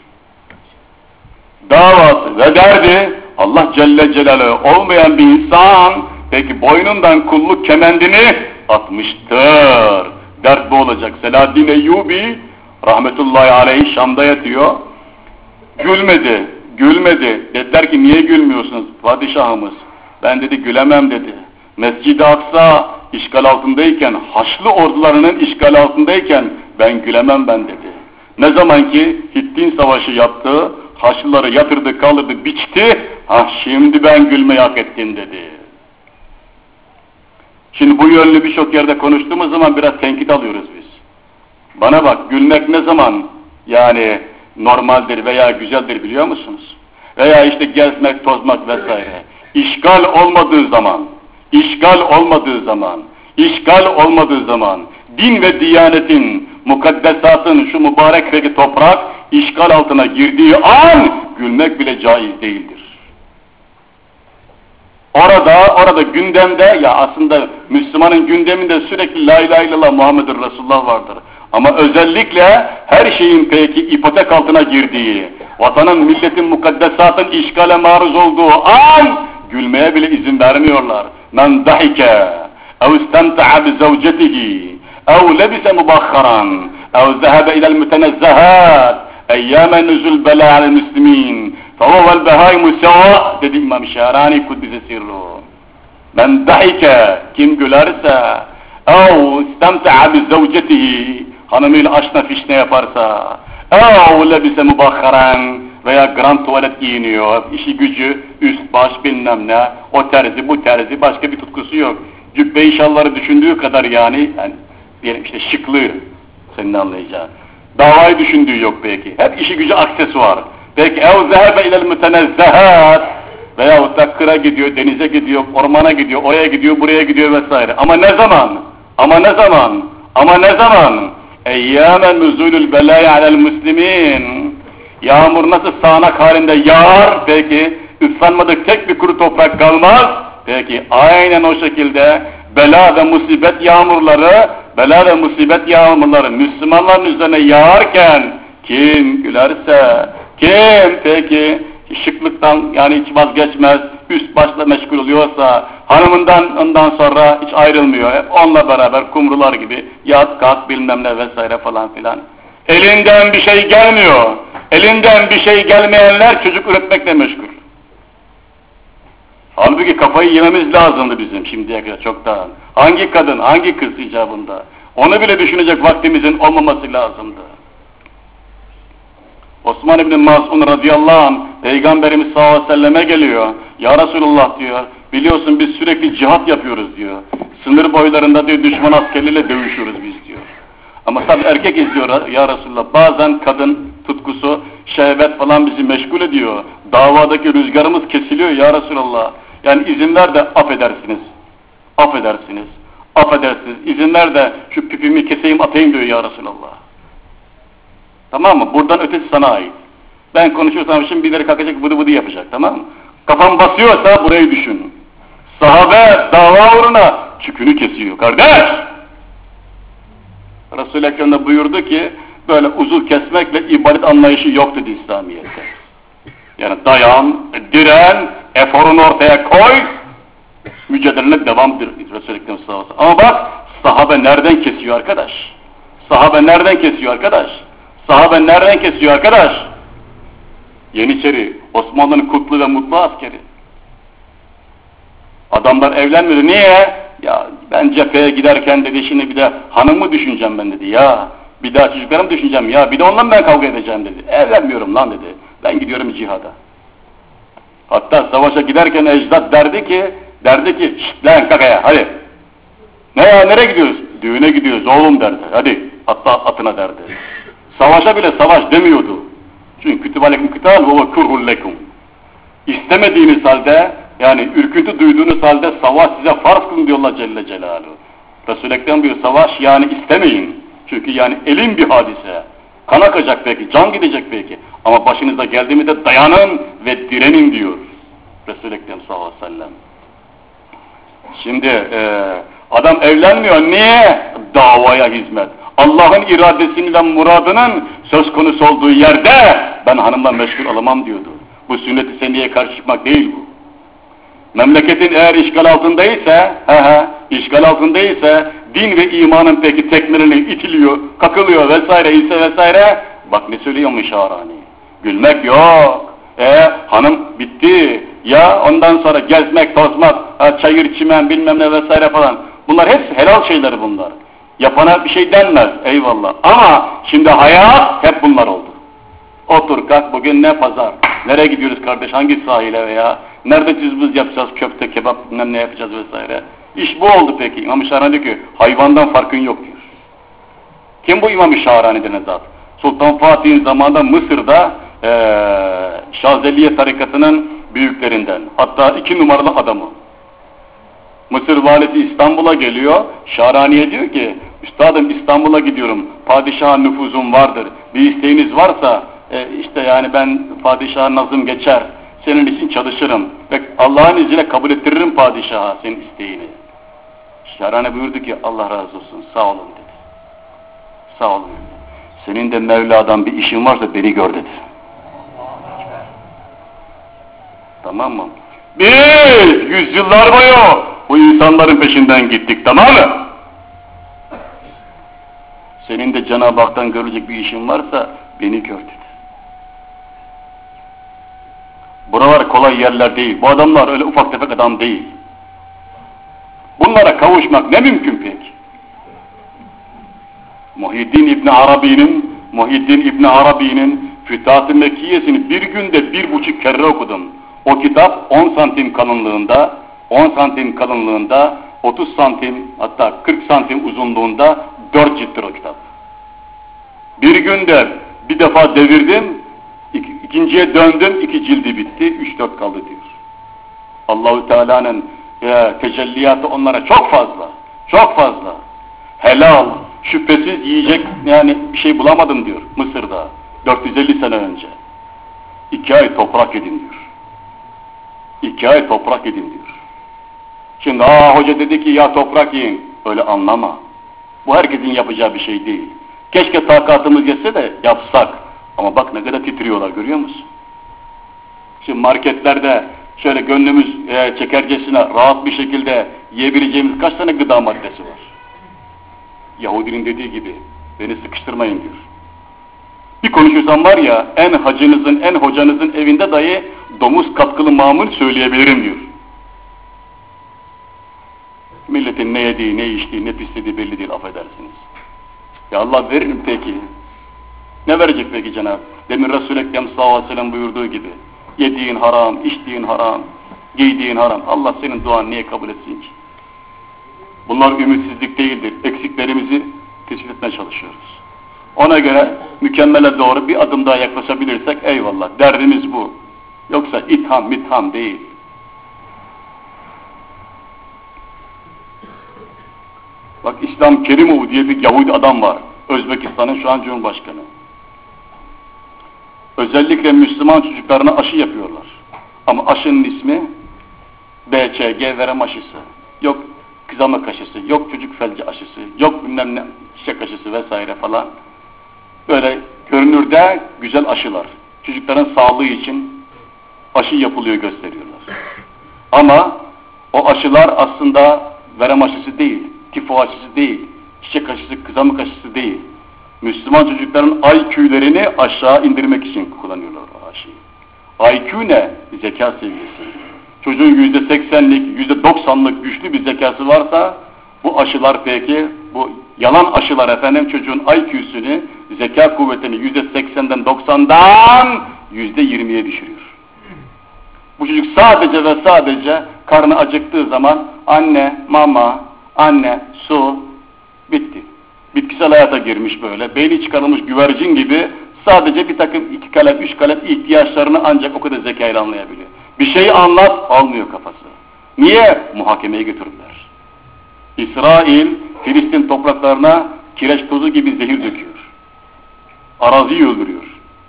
Davası ve derdi Allah Celle Celaluhu olmayan bir insan peki boynundan kulluk kemendini atmıştır. Dert bu olacak. Selahaddin Eyyubi rahmetullahi aleyh Şam'da yatıyor. Gülmedi, gülmedi. Dediler ki niye gülmüyorsunuz padişahımız? Ben dedi gülemem dedi. Mescid-i Aksa işgal altındayken, Haçlı ordularının işgal altındayken ben gülemem ben dedi. Ne zaman ki Hittin Savaşı yaptı, Haçlıları yatırdı, kaldırdı, biçti, ha şimdi ben gülmeyi hak ettim dedi. Şimdi bu yönlü birçok yerde konuştuğumuz zaman biraz tenkit alıyoruz biz. Bana bak, gülmek ne zaman yani normaldir veya güzeldir biliyor musunuz? Veya işte gezmek, tozmak vesaire. İşgal olmadığı zaman, işgal olmadığı zaman, işgal olmadığı zaman, din ve diyanetin, mukaddesatın şu mübarek peki toprak, işgal altına girdiği an, gülmek bile caiz değildir. Orada, orada gündemde, ya aslında Müslümanın gündeminde sürekli la ilahe illallah Muhammedur Resulullah vardır. Ama özellikle her şeyin peki ipotek altına girdiği, vatanın, milletin, mukaddesatın işgale maruz olduğu an, gülmeye bile izin vermiyorlar. Men dahike, ev istemta'a bi zavcetihi, ev lebise mubakharan, ev zehebe ilel mütenezzehat, eyyâmen nüzül belâ alel müslimîn, fehuvel behâimu sevâ, dedi İmam Şehrani Kuddise sirruhu. Men dahike, kim gülerse, ev istemta'a bi zavcetihi, hanımıyla aşna fişne yaparsa, ev lebise mubakharan veya grand tuvalet giyiniyor, işi gücü, üst baş bilmem ne, o terzi bu terzi, başka bir tutkusu yok. Cübbe-i şalları düşündüğü kadar yani, yani diyelim işte şıklığı, senin anlayacağın. Davayı düşündüğü yok belki. Hep işi gücü aksesuar. Belki ev zehebe ilel mütenezzehat veyahut da kıra gidiyor, denize gidiyor, ormana gidiyor, oraya gidiyor, buraya gidiyor vesaire. Ama ne zaman? Ama ne zaman? Ama ne zaman? Eyyâmen nuzulül belâi alel müslimîn. Yağmur nasıl sağanak halinde yağar, peki ıslanmadık tek bir kuru toprak kalmaz. Peki aynen o şekilde bela ve musibet yağmurları, bela ve musibet yağmurları Müslümanların üzerine yağarken kim gülerse, kim peki şıklıktan yani hiç vazgeçmez, üst başla meşgul oluyorsa, hanımından ondan sonra hiç ayrılmıyor, hep onunla beraber kumrular gibi yat kalk bilmem ne vesaire falan filan. Elinden bir şey gelmiyor. Elinden bir şey gelmeyenler çocuk üretmekle meşgul. Halbuki kafayı yememiz lazımdı bizim şimdiye kadar çoktan. Hangi kadın, hangi kız icabında? Onu bile düşünecek vaktimizin olmaması lazımdı. Osman İbni Maz'un radıyallahu anh Peygamberimiz sallallahu aleyhi ve selleme geliyor. Ya Resulullah diyor, biliyorsun biz sürekli cihat yapıyoruz diyor. Sınır boylarında diyor düşman askerleriyle dövüşüyoruz biz diyor. Ama tabi erkek izliyor ya Resulullah. Bazen kadın tutkusu, şehvet falan bizi meşgul ediyor. Davadaki rüzgarımız kesiliyor ya Resulullah. Yani izin ver de affedersiniz. Affedersiniz. Affedersiniz. İzin ver de şu pipimi keseyim atayım diyor ya Resulullah. Tamam mı? Buradan ötesi sana ait. Ben konuşursam şimdi birileri kalkacak bıdı bıdı yapacak, tamam mı? Kafam basıyorsa burayı düşün. Sahabe dava uğruna çükünü kesiyor kardeş. Resul-i Ekrem de buyurdu ki böyle uzuv kesmekle ibadet anlayışı yok dedi İslamiyet'te. Yani dayan, diren, eforunu ortaya koy, mücadelene devamdır Resul-i Ekrem sallallahu aleyhi ve sellem. Ama bak sahabe nereden kesiyor arkadaş? Sahabe nereden kesiyor arkadaş? Sahabe nereden kesiyor arkadaş? Yeniçeri, Osmanlı'nın kutlu ve mutlu askeri. Adamlar evlenmedi. Niye? Ya ben cepheye giderken dedi şimdi bir de hanımı düşüneceğim ben dedi ya. Bir daha çocuklarımı düşüneceğim ya. Bir de onunla ben kavga edeceğim dedi. Evlenmiyorum lan dedi. Ben gidiyorum cihada. Hatta savaşa giderken ecdat derdi ki, derdi ki şşt lan kakaya hadi. Ne ya nereye gidiyoruz? Düğüne gidiyoruz oğlum derdi. Hadi atla atına derdi. Savaşa bile savaş demiyordu. Çünkü kütübalekum kıtal ve kurhul lekum. İstemediğiniz halde yani ürküntü duyduğunuz halde savaş size farz kılın diyor Allah Celle Celaluhu. Resul-i Ekrem diyor savaş yani istemeyin. Çünkü yani elin bir hadise. Kan akacak belki, can gidecek belki. Ama başınıza geldiğimizde dayanın ve direnin diyor Resul-i Ekrem sallallahu aleyhi ve sellem. Şimdi e, adam evlenmiyor. Niye? Davaya hizmet. Allah'ın iradesinin ve muradının söz konusu olduğu yerde ben hanımla meşgul olamam diyordu. Bu sünnet-i seniyeye karşı çıkmak değil bu. Memleketin eğer işgal altındaysa, he he, işgal altındaysa, din ve imanın peki tekmeline itiliyor, kakılıyor vesaire ise vesaire, bak ne söylüyormuş Şahrani. Gülmek yok. E hanım bitti. Ya ondan sonra gezmek, tozmak, çayır çimen bilmem ne vesaire falan. Bunlar hepsi helal şeyler bunlar. Yapana bir şey denmez eyvallah. Ama şimdi hayat hep bunlar oldu. Otur kalk bugün ne pazar? Nereye gidiyoruz kardeş? Hangi sahile veya? Nerede cızbız yapacağız? Köfte, kebap bilmem ne yapacağız vesaire. İş bu oldu peki. İmam-ı Şahrani diyor ki hayvandan farkın yok diyor. Kim bu İmam-ı Şahrani denen zat? Sultan Fatih'in zamanında Mısır'da ee, Şazeliye tarikatının büyüklerinden. Hatta iki numaralı adamı. Mısır valisi İstanbul'a geliyor. Şahrani'ye diyor ki üstadım İstanbul'a gidiyorum. Padişah'a nüfuzum vardır. Bir isteğiniz varsa e, işte yani ben padişah'a nazım geçer. Senin için çalışırım. Ve Allah'ın izniyle kabul ettiririm padişaha senin isteğini. Şahrani buyurdu ki Allah razı olsun sağ olun dedi. Sağ olun dedi. Senin de Mevla'dan bir işin varsa beni gör dedi. Tamam mı? Biz yüzyıllar boyu bu insanların peşinden gittik, tamam mı? Senin de Cenab-ı Hak'tan görecek bir işin varsa beni gör dedi. Buralar kolay yerler değil. Bu adamlar öyle ufak tefek adam değil. Bunlara kavuşmak ne mümkün peki? Muhyiddin İbni Arabi'nin Muhyiddin İbn Arabi'nin Fütuhat-ı Mekkiyesini bir günde bir buçuk kere okudum. O kitap on santim kalınlığında, on santim kalınlığında, otuz santim hatta kırk santim uzunluğunda dört cilttir o kitap. Bir günde bir defa devirdim, ik ikinciye döndüm, iki cildi bitti, üç dört kaldı diyor. Allahu Teala'nın e, tecelliyatı onlara çok fazla, çok fazla. Helal, şüphesiz yiyecek yani bir şey bulamadım diyor Mısır'da, dört yüz elli sene önce. İki ay toprak edin diyor. İki ay toprak edin diyor. Şimdi aa hoca dedi ki ya toprak yiyin, öyle anlama. Bu herkesin yapacağı bir şey değil. Keşke takatımız yetse de yapsak. Ama bak ne kadar titriyorlar, görüyor musun? Şimdi marketlerde şöyle gönlümüz e, çekercesine rahat bir şekilde yiyebileceğimiz kaç tane gıda maddesi var? Yahudinin dediği gibi, beni sıkıştırmayın diyor. Bir konuşursam var ya, en hacınızın, en hocanızın evinde dahi domuz katkılı mamul söyleyebilirim diyor. Milletin ne yediği, ne içtiği, ne pislediği belli değil, affedersiniz. Ya Allah verir mi peki? Ne verecek peki Cenab-ı? Demin Resul-i Ekrem sallallahu aleyhi ve sellem buyurduğu gibi, yediğin haram, içtiğin haram, giydiğin haram. Allah senin duan niye kabul etsin ki? Bunlar ümitsizlik değildir. Eksiklerimizi tespit etmeye çalışıyoruz. Ona göre mükemmele doğru bir adım daha yaklaşabilirsek eyvallah. Derdimiz bu. Yoksa itham mitham değil. Bak İslam Kerimov diye bir Yahudi adam var. Özbekistan'ın şu an Cumhurbaşkanı. Özellikle Müslüman çocuklarına aşı yapıyorlar. Ama aşının ismi B C G verem aşısı. Yok kızamık aşısı, yok çocuk felci aşısı, yok bilmem ne çiçek aşısı vesaire falan. Böyle görünürde güzel aşılar. Çocukların sağlığı için aşı yapılıyor gösteriyorlar. Ama o aşılar aslında verem aşısı değil, tifo aşısı değil, çiçek aşısı, kızamık aşısı değil. Müslüman çocukların I Q'lerini aşağı indirmek için kullanıyorlar o aşıyı. I Q ne? Zeka seviyesi. Çocuğun yüzde seksenlik, yüzde doksanlık güçlü bir zekası varsa bu aşılar peki, bu yalan aşılar efendim çocuğun I Q'sünü, zeka kuvvetini yüzde seksenden doksandan yüzde yirmiye düşürüyor. Bu çocuk sadece ve sadece karnı acıktığı zaman anne, mama, anne, su, bitti. Bitkisel hayata girmiş böyle, beyni çıkarılmış güvercin gibi sadece bir takım iki kalem, üç kalem ihtiyaçlarını ancak o kadar zekayla anlayabiliyor. Bir şeyi anlat, almıyor kafası. Niye? Muhakemeye götürdüler. İsrail, Filistin topraklarına kireç tozu gibi zehir döküyor. Araziyi öldürüyor.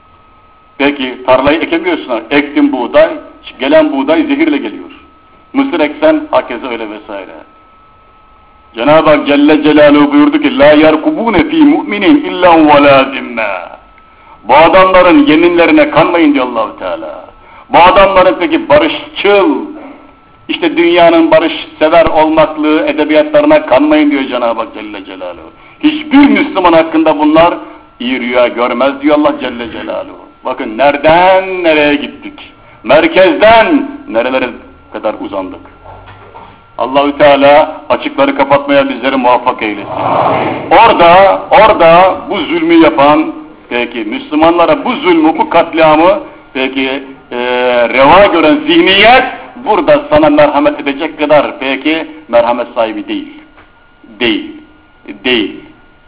Peki tarlayı ekemiyorsun, ektin buğday, gelen buğday zehirle geliyor. Mısır eksen, hakeza öyle vesaire. Cenab-ı Hak Celle Celaluhu buyurdu ki la yerkubune fi mu'minin illa ve la zimme. Bu adamların yeminlerine kanmayın diyor Allah-u Teala. Bu adamların peki barışçıl, işte dünyanın barış sever olmaklığı edebiyatlarına kanmayın diyor Cenab-ı Hak Celle Celaluhu. Hiçbir Müslüman hakkında bunlar iyi rüya görmez diyor Allah Celle Celaluhu. Bakın nereden nereye gittik? Merkezden nerelere kadar uzandık? Allahü Teala açıkları kapatmaya bizleri muvaffak eylesin. Orada, orada bu zulmü yapan, peki Müslümanlara bu zulmü, bu katliamı peki e, reva gören zihniyet burada sana merhamet edecek kadar peki merhamet sahibi değil. Değil. Değil.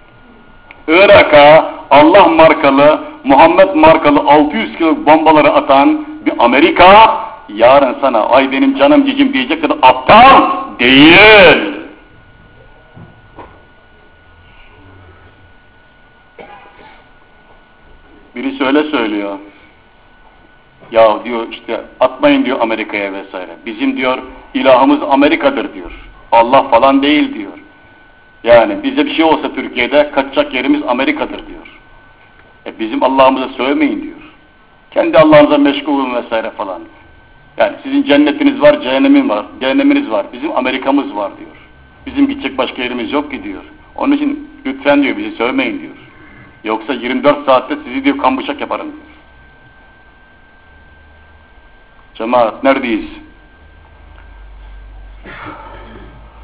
Irak'a Allah markalı, Muhammed markalı altı yüz kiloluk bombaları atan bir Amerika yarın sana ay benim canım cicim diyecek kadar aptal değil. Birisi öyle söylüyor. Ya diyor işte atmayın diyor Amerika'ya vesaire. Bizim diyor ilahımız Amerika'dır diyor. Allah falan değil diyor. Yani bize bir şey olsa Türkiye'de kaçacak yerimiz Amerika'dır diyor. E bizim Allah'ımıza sövmeyin diyor. Kendi Allah'ınıza meşgul olun vesaire falan. Yani sizin cennetiniz var, cehennemin var, cehenneminiz var. Bizim Amerika'mız var diyor. Bizim gidecek başka yerimiz yok ki diyor. Onun için lütfen diyor bizi sövmeyin diyor. Yoksa yirmi dört saatte sizi diyor kan bıçak yaparım diyor. Cemaat neredeyiz?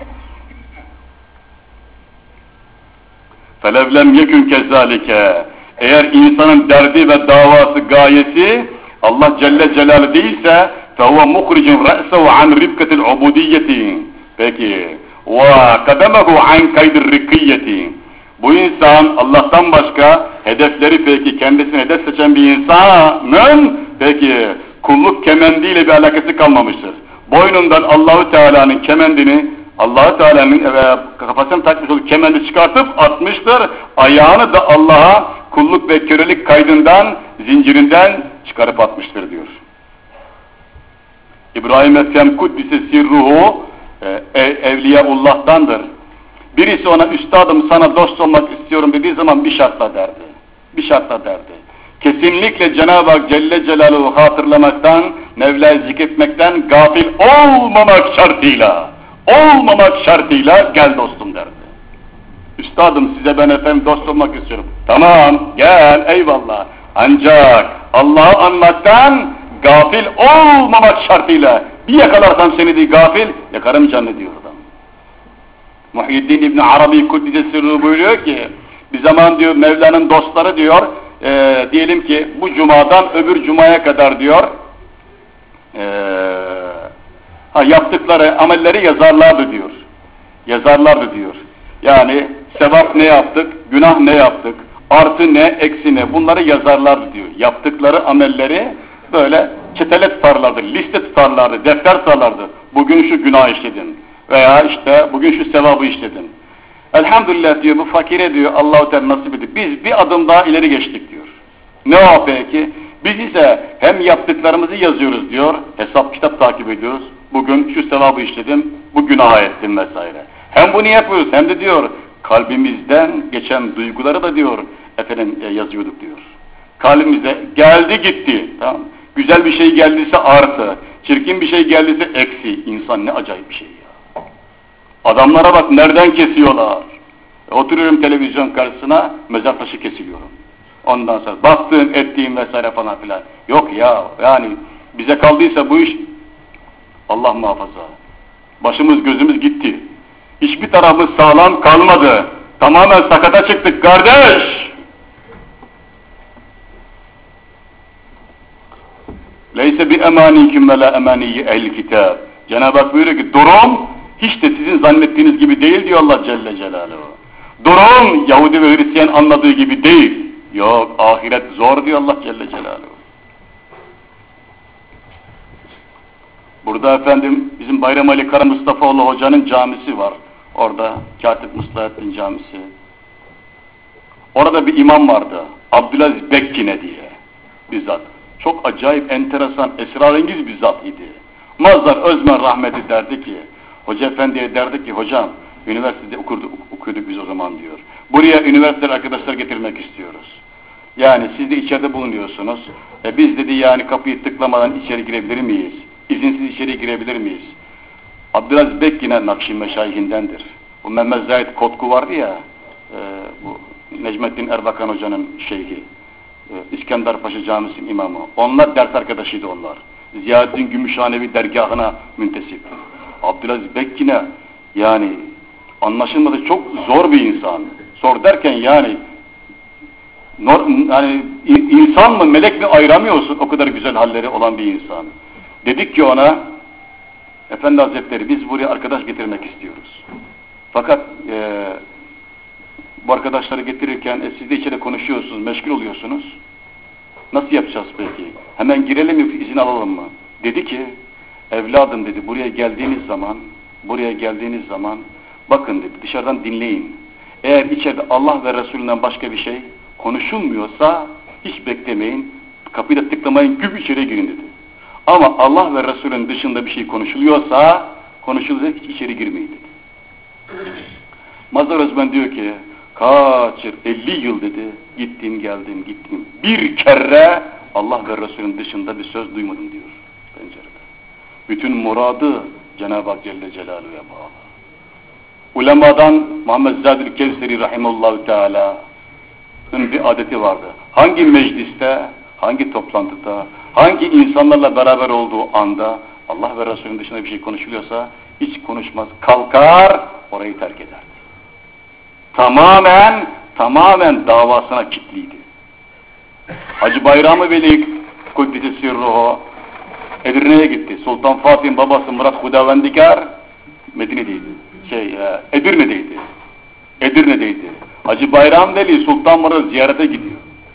فَلَوْ لَمْ يَكُنْ كَذَّٰلِكَ Eğer insanın derdi ve davası, gayesi Allah Celle Celaluhu değilse فَهُوَ مُخْرِجٌ رَأْسَهُ عَنْ رِبْكَةِ الْعُبُودِيَّةِ. Peki. وَقَدَمَهُ عَنْ كَيْدِ الرِّقِّيَّةِ. Bu insan Allah'tan başka hedefleri peki kendisine hedef seçen bir insanın peki kulluk kemendiyle bir alakası kalmamıştır. Boynundan Allahu Teala'nın kemendini Allah-u Teala'nın e, kafasına takmış olduğu kemendi çıkartıp atmıştır. Ayağını da Allah'a kulluk ve kölelik kaydından, zincirinden çıkarıp atmıştır diyor. İbrahim Ethem Kuddise Sirruhu e, Evliyaullah'tandır. Birisi ona üstadım sana dost olmak istiyorum dediği zaman bir şartla derdi. Bir şartla derdi. Kesinlikle Cenab-ı Hak Celle Celaluhu hatırlamaktan, Mevla'yı zikretmekten gafil olmamak şartıyla, olmamak şartıyla gel dostum derdi. Üstadım size ben efendim dost olmak istiyorum. Tamam gel eyvallah. Ancak Allah'ı anmaktan gafil olmamak şartıyla bir yakalarsam seni diye gafil yakarım canını diyor adam. Muhyiddin İbn Arabi Kuddise Sirruhu buyuruyor ki bir zaman diyor Mevla'nın dostları diyor e, diyelim ki bu cumadan öbür cumaya kadar diyor e, ha, yaptıkları amelleri yazarlardı diyor. Yazarlardı diyor. Yani sevap ne yaptık, günah ne yaptık, artı ne, eksi ne bunları yazarlardı diyor. Yaptıkları amelleri böyle çetele tutarlardı, liste tutarlardı, defter tutarlardı. Bugün şu günah işledin veya işte bugün şu sevabı işledin. Elhamdülillah diyor bu fakire diyor Allah-u Teala nasip ediyor. Biz bir adım daha ileri geçtik diyor. Ne o peki? Biz ise hem yaptıklarımızı yazıyoruz diyor, hesap kitap takip ediyoruz. Bugün şu sevabı işledim, bu günaha ettim vesaire. Hem bunu yapıyoruz hem de diyor kalbimizden geçen duyguları da diyor efendim e, yazıyorduk diyor. Kalbimize geldi gitti. Tamam. Güzel bir şey geldiyse artı, çirkin bir şey geldiyse eksi. İnsan ne acayip bir şey ya. Adamlara bak nereden kesiyorlar. E, oturuyorum televizyon karşısına mezar taşı kesiliyorum. Ondan sonra baktığım ettiğim vesaire falan filan. Yok ya yani bize kaldıysa bu iş Allah muhafaza. Başımız gözümüz gitti. Hiçbir tarafımız sağlam kalmadı. Tamamen sakata çıktık kardeş. Leyse bi emanikum ve la emaniyi ehl-i kitab. Cenab-ı Hak buyuruyor ki durum hiç de sizin zannettiğiniz gibi değil diyor Allah Celle Celaluhu. Durum Yahudi ve Hristiyan anladığı gibi değil. Yok ahiret zor diyor Allah Celle Celaluhu. Burada efendim bizim Bayram Ali Kara Mustafaoğlu Hoca'nın camisi var. Orada Katip Muslahattin Camisi. Orada bir imam vardı. Abdülaziz Bekkine diye bir zat. Çok acayip, enteresan, esrarengiz bir zat idi. Mazhar Özmen rahmeti derdi ki, Hoca Efendi'ye derdi ki, hocam üniversitede okurduk, okuyorduk biz o zaman diyor. Buraya üniversiteli arkadaşlar getirmek istiyoruz. Yani siz de içeride bulunuyorsunuz. E biz dedi yani kapıyı tıklamadan içeri girebilir miyiz? İzinsiz içeri girebilir miyiz? Abdülaziz Bek yine Nakşi Meşayihindendir. Bu Mehmet Zahid Kotku vardı ya, e, bu Necmettin Erbakan Hoca'nın şeyhi, e, İskenderpaşa Camisi'nin imamı. Onlar ders arkadaşıydı onlar. Ziyaddin Gümüşhanevi dergahına müntesip. Abdülaziz Bek yine yani anlaşılmadı çok zor bir insan. Zor derken yani nor, yani insan mı melek mi ayıramıyorsun o kadar güzel halleri olan bir insan. Dedik ki ona, Efendi Hazretleri biz buraya arkadaş getirmek istiyoruz. Fakat e, bu arkadaşları getirirken e, siz de içeri konuşuyorsunuz, meşgul oluyorsunuz. Nasıl yapacağız peki? Hemen girelim mi, izin alalım mı? Dedi ki, evladım dedi buraya geldiğiniz zaman, buraya geldiğiniz zaman bakın dedi dışarıdan dinleyin. Eğer içeride Allah ve Resulünden başka bir şey konuşulmuyorsa hiç beklemeyin, kapıyı da tıklamayın, güp içeri girin dedi. Ama Allah ve Resulün dışında bir şey konuşuluyorsa, konuşulacak hiç içeri girmeyin dedi. Mazhar Özmen diyor ki, kaç yıl, elli yıl dedi, gittim geldim gittim. Bir kere Allah ve Resulün dışında bir söz duymadım diyor pencerede. Bütün muradı Cenab-ı Hak Celle Celaluhu'ya bağlı. Ulemadan Muhammed Zadül Kevseri Rahimullahu Teala'nın bir adeti vardı. Hangi mecliste, hangi toplantıda, hangi insanlarla beraber olduğu anda Allah ve Resulün dışında bir şey konuşuluyorsa hiç konuşmaz, kalkar, orayı terk ederdi. Tamamen, tamamen davasına kilitliydi. Hacı Bayram-ı Veli Kuddisi Sirruhu Edirne'ye gitti. Sultan Fatih'in babası Murat Hudavendikar Medine'deydi. Şey, Edirne'deydi. Edirne'deydi. Hacı Bayram Veli Sultan Murat'ı ziyarete gidiyor.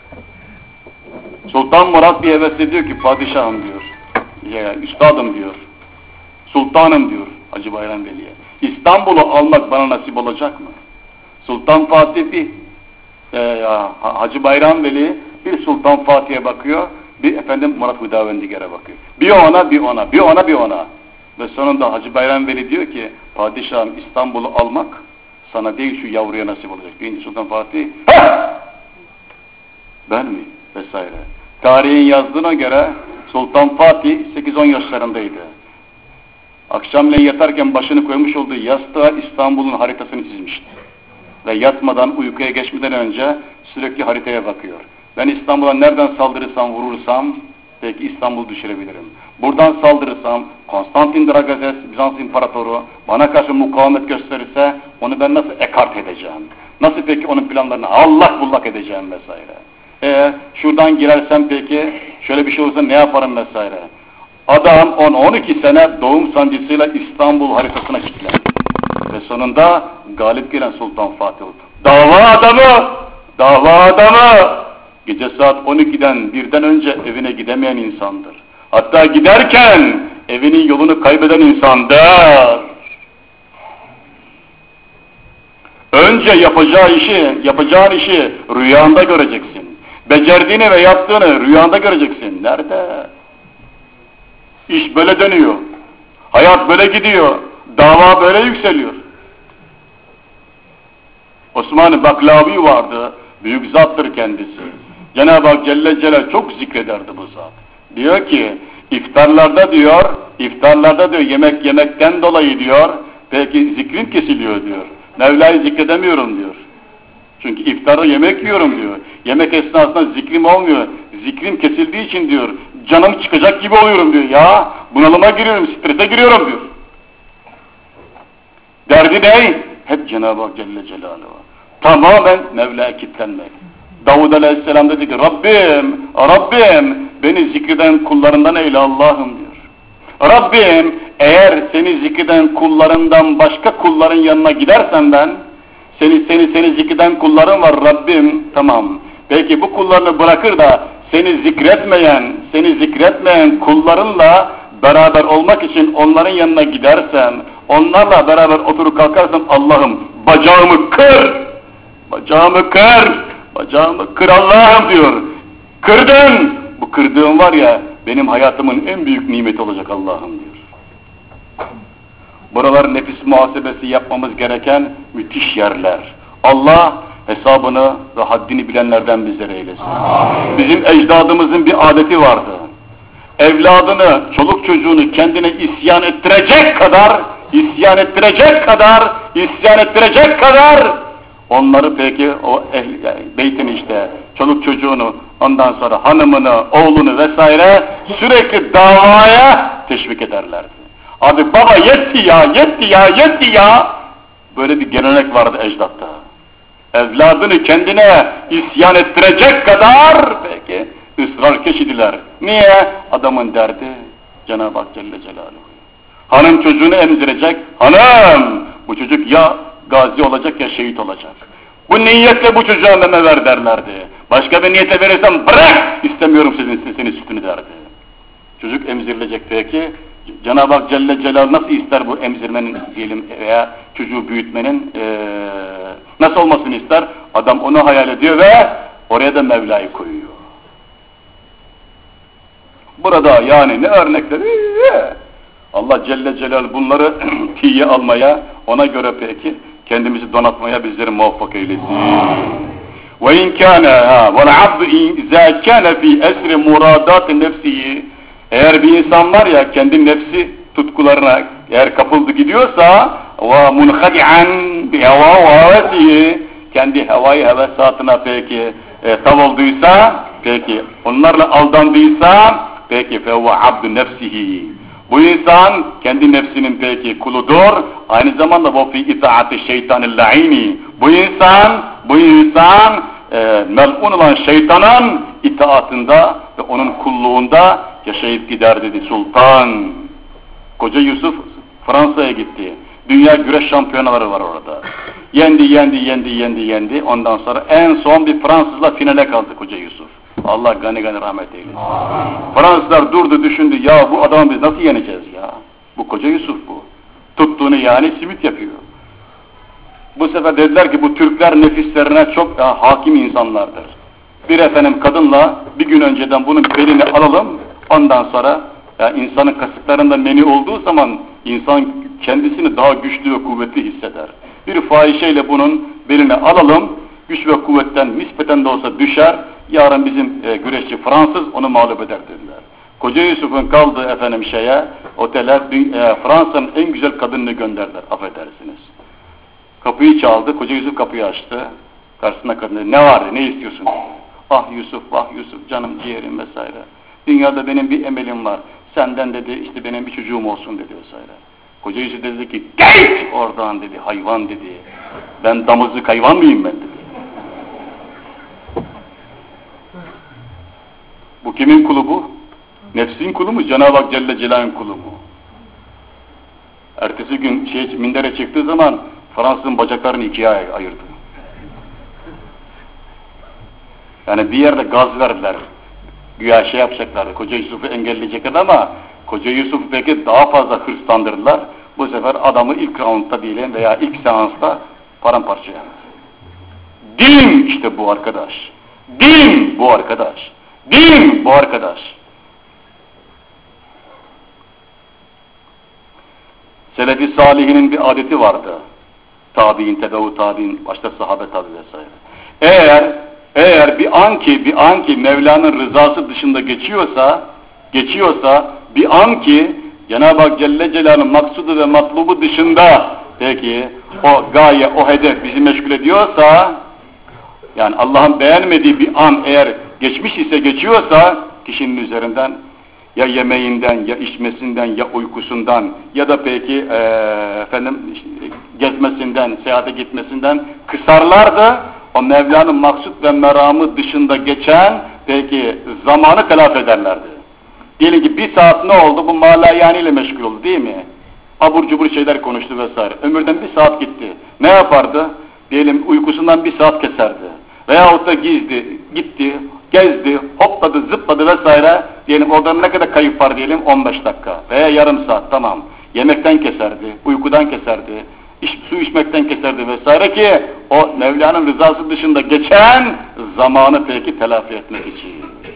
Sultan Murat bir hevesle diyor ki padişahım diyor. Ya, üstadım diyor. Sultanım diyor Hacı Bayram Veli'ye. İstanbul'u almak bana nasip olacak mı? Sultan Fatih bir e, Hacı Bayram Veli bir Sultan Fatih'e bakıyor, bir efendim Murat Hüdavendigar'a bakıyor. Bir ona, bir ona, bir ona, bir ona. Ve sonunda Hacı Bayram Veli diyor ki, padişahım İstanbul'u almak sana değil şu yavruya nasip olacak. Birinci Sultan Fatih, ha! Ben mi? Vesaire. Tarihin yazdığına göre Sultan Fatih sekiz on yaşlarındaydı. Akşamleyin yatarken başını koymuş olduğu yastığa İstanbul'un haritasını çizmişti. Ve yatmadan, uykuya geçmeden önce sürekli haritaya bakıyor. Ben İstanbul'a nereden saldırırsam, vurursam, belki İstanbul'u düşürebilirim. Buradan saldırırsam, Konstantin Dragazes, Bizans İmparatoru bana karşı mukavemet gösterirse, onu ben nasıl ekart edeceğim? Nasıl peki onun planlarını allak bullak edeceğim vesaire. Eee şuradan girersem peki, şöyle bir şey olursa ne yaparım vesaire. Adam on on iki sene doğum sancısıyla İstanbul haritasına kilitlendi. Ve sonunda galip gelen Sultan Fatih oldu. Dava adamı! Dava adamı! Gece saat on ikiden birden önce evine gidemeyen insandır. Hatta giderken evinin yolunu kaybeden insandır. Önce yapacağı işi, yapacağın işi rüyanda göreceksin. Becerdiğini ve yaptığını rüyanda göreceksin. Nerede? İş böyle dönüyor. Hayat böyle gidiyor. Dava böyle yükseliyor. Osman-ı Baklavi vardı. Büyük zattır kendisi. Cenab-ı Hak Celle Celal çok zikrederdi bu zat. Diyor ki, iftarlarda diyor, iftarlarda diyor yemek yemekten dolayı diyor, belki zikrim kesiliyor diyor. Mevla'yı zikredemiyorum diyor. Çünkü iftarda yemek yiyorum diyor. Yemek esnasında zikrim olmuyor. Zikrim kesildiği için diyor, canım çıkacak gibi oluyorum diyor. Ya bunalıma giriyorum, strese giriyorum diyor. Derdi ne? Hep Cenab-ı Hak Celle Celaluhu. Tamamen Mevla'ya kilitlenmek. Davud Aleyhisselam dedi ki, Rabbim, Rabbim beni zikreden kullarından eyle Allah'ım diyor. Rabbim eğer seni zikreden kullarından başka kulların yanına gidersen ben, seni seni seni zikreden kulların var Rabbim, tamam. Peki bu kullarını bırakır da seni zikretmeyen, seni zikretmeyen kullarınla beraber olmak için onların yanına gidersen, onlarla beraber oturup kalkarsam Allah'ım bacağımı kır, bacağımı kır, bacağımı kır Allah'ım diyor. Kırdın, bu kırdığım var ya benim hayatımın en büyük nimeti olacak Allah'ım diyor. Buralar nefis muhasebesi yapmamız gereken müthiş yerler. Allah hesabını ve haddini bilenlerden bizlere eylesin. Amin. Bizim ecdadımızın bir adeti vardı. Evladını, çoluk çocuğunu kendine isyan ettirecek kadar, isyan ettirecek kadar, isyan ettirecek kadar onları peki o ehli, yani beytini işte, çoluk çocuğunu, ondan sonra hanımını, oğlunu vesaire sürekli davaya teşvik ederlerdi. Abi baba yetti ya, yetti ya, yetti ya. Böyle bir gelenek vardı ecdatta. Evladını kendine isyan ettirecek kadar peki ısrarkeş idiler. Niye? Adamın derdi Cenab-ı Hak Celle Celaluhu. Hanım çocuğunu emzirecek. Hanım! Bu çocuk ya gazi olacak ya şehit olacak. Bu niyetle bu çocuğa meme ver derlerdi. Başka bir niyete verirsem bırak! İstemiyorum sizin senin sütünü derdi. Çocuk emzirilecek peki. Cenab-ı Hak Celle Celaluhu nasıl ister bu emzirmenin diyelim veya çocuğu büyütmenin ee, nasıl olmasını ister? Adam onu hayal ediyor ve oraya da Mevla'yı koyuyor. Burada yani ne örnekler? Allah Celle Celaluhu bunları tiye almaya, ona göre peki kendimizi donatmaya bizleri muvaffak eylesin. Ve in kana vel abdu izâ kâne fî esri murâdâti nefsihi. Eğer bir insan var ya kendi nefsi tutkularına eğer kapıldı gidiyorsa ve munhadi'an bi heva ve hevesihi, kendi hevayı hevesatına peki e, tav olduysa, peki onlarla aldandıysa, peki fehuve abdu nefsihi. Bu insan kendi nefsinin peki kuludur. Aynı zamanda bu fi itaati şeytanil la'ini. Bu insan, bu insan e, mel'un olan şeytanın itaatında ve onun kulluğunda yaşayıp gider dedi sultan. Koca Yusuf Fransa'ya gitti. Dünya güreş şampiyonaları var orada. Yendi, yendi, yendi, yendi, yendi. Ondan sonra en son bir Fransızla finale kaldı Koca Yusuf. Allah gani gani rahmet eylesin. Fransızlar durdu düşündü, ya bu adamı biz nasıl yeneceğiz ya? Bu Koca Yusuf bu. Tuttuğunu yani simit yapıyor. Bu sefer dediler ki bu Türkler nefislerine çok daha hakim insanlardır. Bir efendim kadınla bir gün önceden bunun belini alalım, ondan sonra ya insanın kasıklarında meni olduğu zaman insan kendisini daha güçlü ve kuvvetli hisseder. Bir fahişeyle bunun belini alalım, güç ve kuvvetten nispeten de olsa düşer, yarın bizim e, güreşçi Fransız onu mağlup eder dediler. Koca Yusuf'un kaldığı efendim şeye, otele e, Fransa'nın en güzel kadınını gönderdiler, affedersiniz. Kapıyı çaldı, Koca Yusuf kapıyı açtı. Karşısında kadın dedi, ne var, ne istiyorsun? Ah Yusuf, ah Yusuf, canım ciğerim vesaire. Dünyada benim bir emelim var. Senden dedi, işte benim bir çocuğum olsun dedi vesaire. Koca Yusuf dedi ki, git oradan dedi, hayvan dedi. Ben damızlık hayvan mıyım ben dedi. Bu kimin kulu bu? Nefsin kulu mu? Cenab-ı Hak Celle Celal'in kulu mu? Ertesi gün şey, mindere çıktığı zaman Fransız'ın bacaklarını ikiye ayırdı. Yani bir yerde gaz verdiler. Güya şey yapacaklardı, Koca Yusuf'u engelleyecekler ama Koca Yusuf belki daha fazla hırslandırdılar. Bu sefer adamı ilk roundda diyelim veya ilk seansta paramparça yaptı. Din işte bu arkadaş. Din bu arkadaş. Din bu arkadaş. Selefi salihinin bir adeti vardı. Tabi'in, tebeu tabi'in, başta sahabe tabi vesaire. Eğer eğer bir an ki bir an ki Mevla'nın rızası dışında geçiyorsa, geçiyorsa bir an ki Cenab-ı Hak Celle Celal'ın maksudu ve matlubu dışında peki o gaye, o hedef bizi meşgul ediyorsa, yani Allah'ın beğenmediği bir an eğer geçmiş ise, geçiyorsa kişinin üzerinden ya yemeğinden, ya içmesinden, ya uykusundan ya da peki ee, efendim gezmesinden, seyahate gitmesinden kısarlardı. O Mevla'nın maksut ve meramı dışında geçen peki zamanı telafi ederlerdi. Diyelim ki bir saat ne oldu? Bu malayani ile meşgul oldu değil mi? Abur cubur şeyler konuştu vesaire. Ömürden bir saat gitti. Ne yapardı? Diyelim uykusundan bir saat keserdi. Veyahut da gizdi, gitti, gezdi, hopladı, zıpladı vesaire. Diyelim oradan ne kadar kayıp var diyelim? on beş dakika veya yarım saat, tamam. Yemekten keserdi, uykudan keserdi, iç, su içmekten keserdi vesaire ki o Mevla'nın rızası dışında geçen zamanı peki telafi etmek için.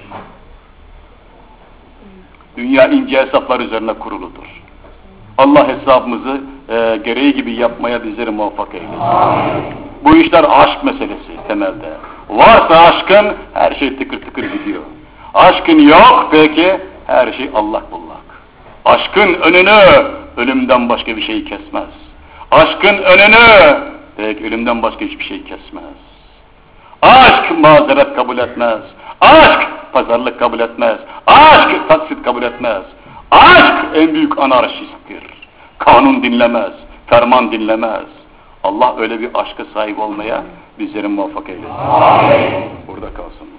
Dünya ince hesaplar üzerine kuruludur. Allah hesabımızı e, gereği gibi yapmaya bizleri muvaffak eylesin. Bu işler aşk meselesi temelde. Varsa aşkın her şey tıkır tıkır gidiyor. Aşkın yok peki her şey allak bullak. Aşkın önünü ölümden başka bir şey kesmez. Aşkın önünü peki ölümden başka hiçbir şey kesmez. Aşk mazeret kabul etmez. Aşk pazarlık kabul etmez. Aşk taksit kabul etmez. Aşk en büyük anarşisttir. Kanun dinlemez, ferman dinlemez. Allah öyle bir aşka sahip olmaya bizleri muvaffak eylesin. Amin. Burada kalsın.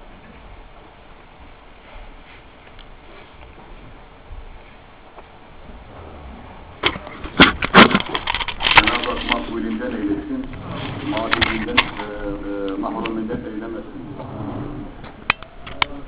Cenab-ı Hak makbulinden eylesin, mağdurinden, e, e, mahruminden eylemesin.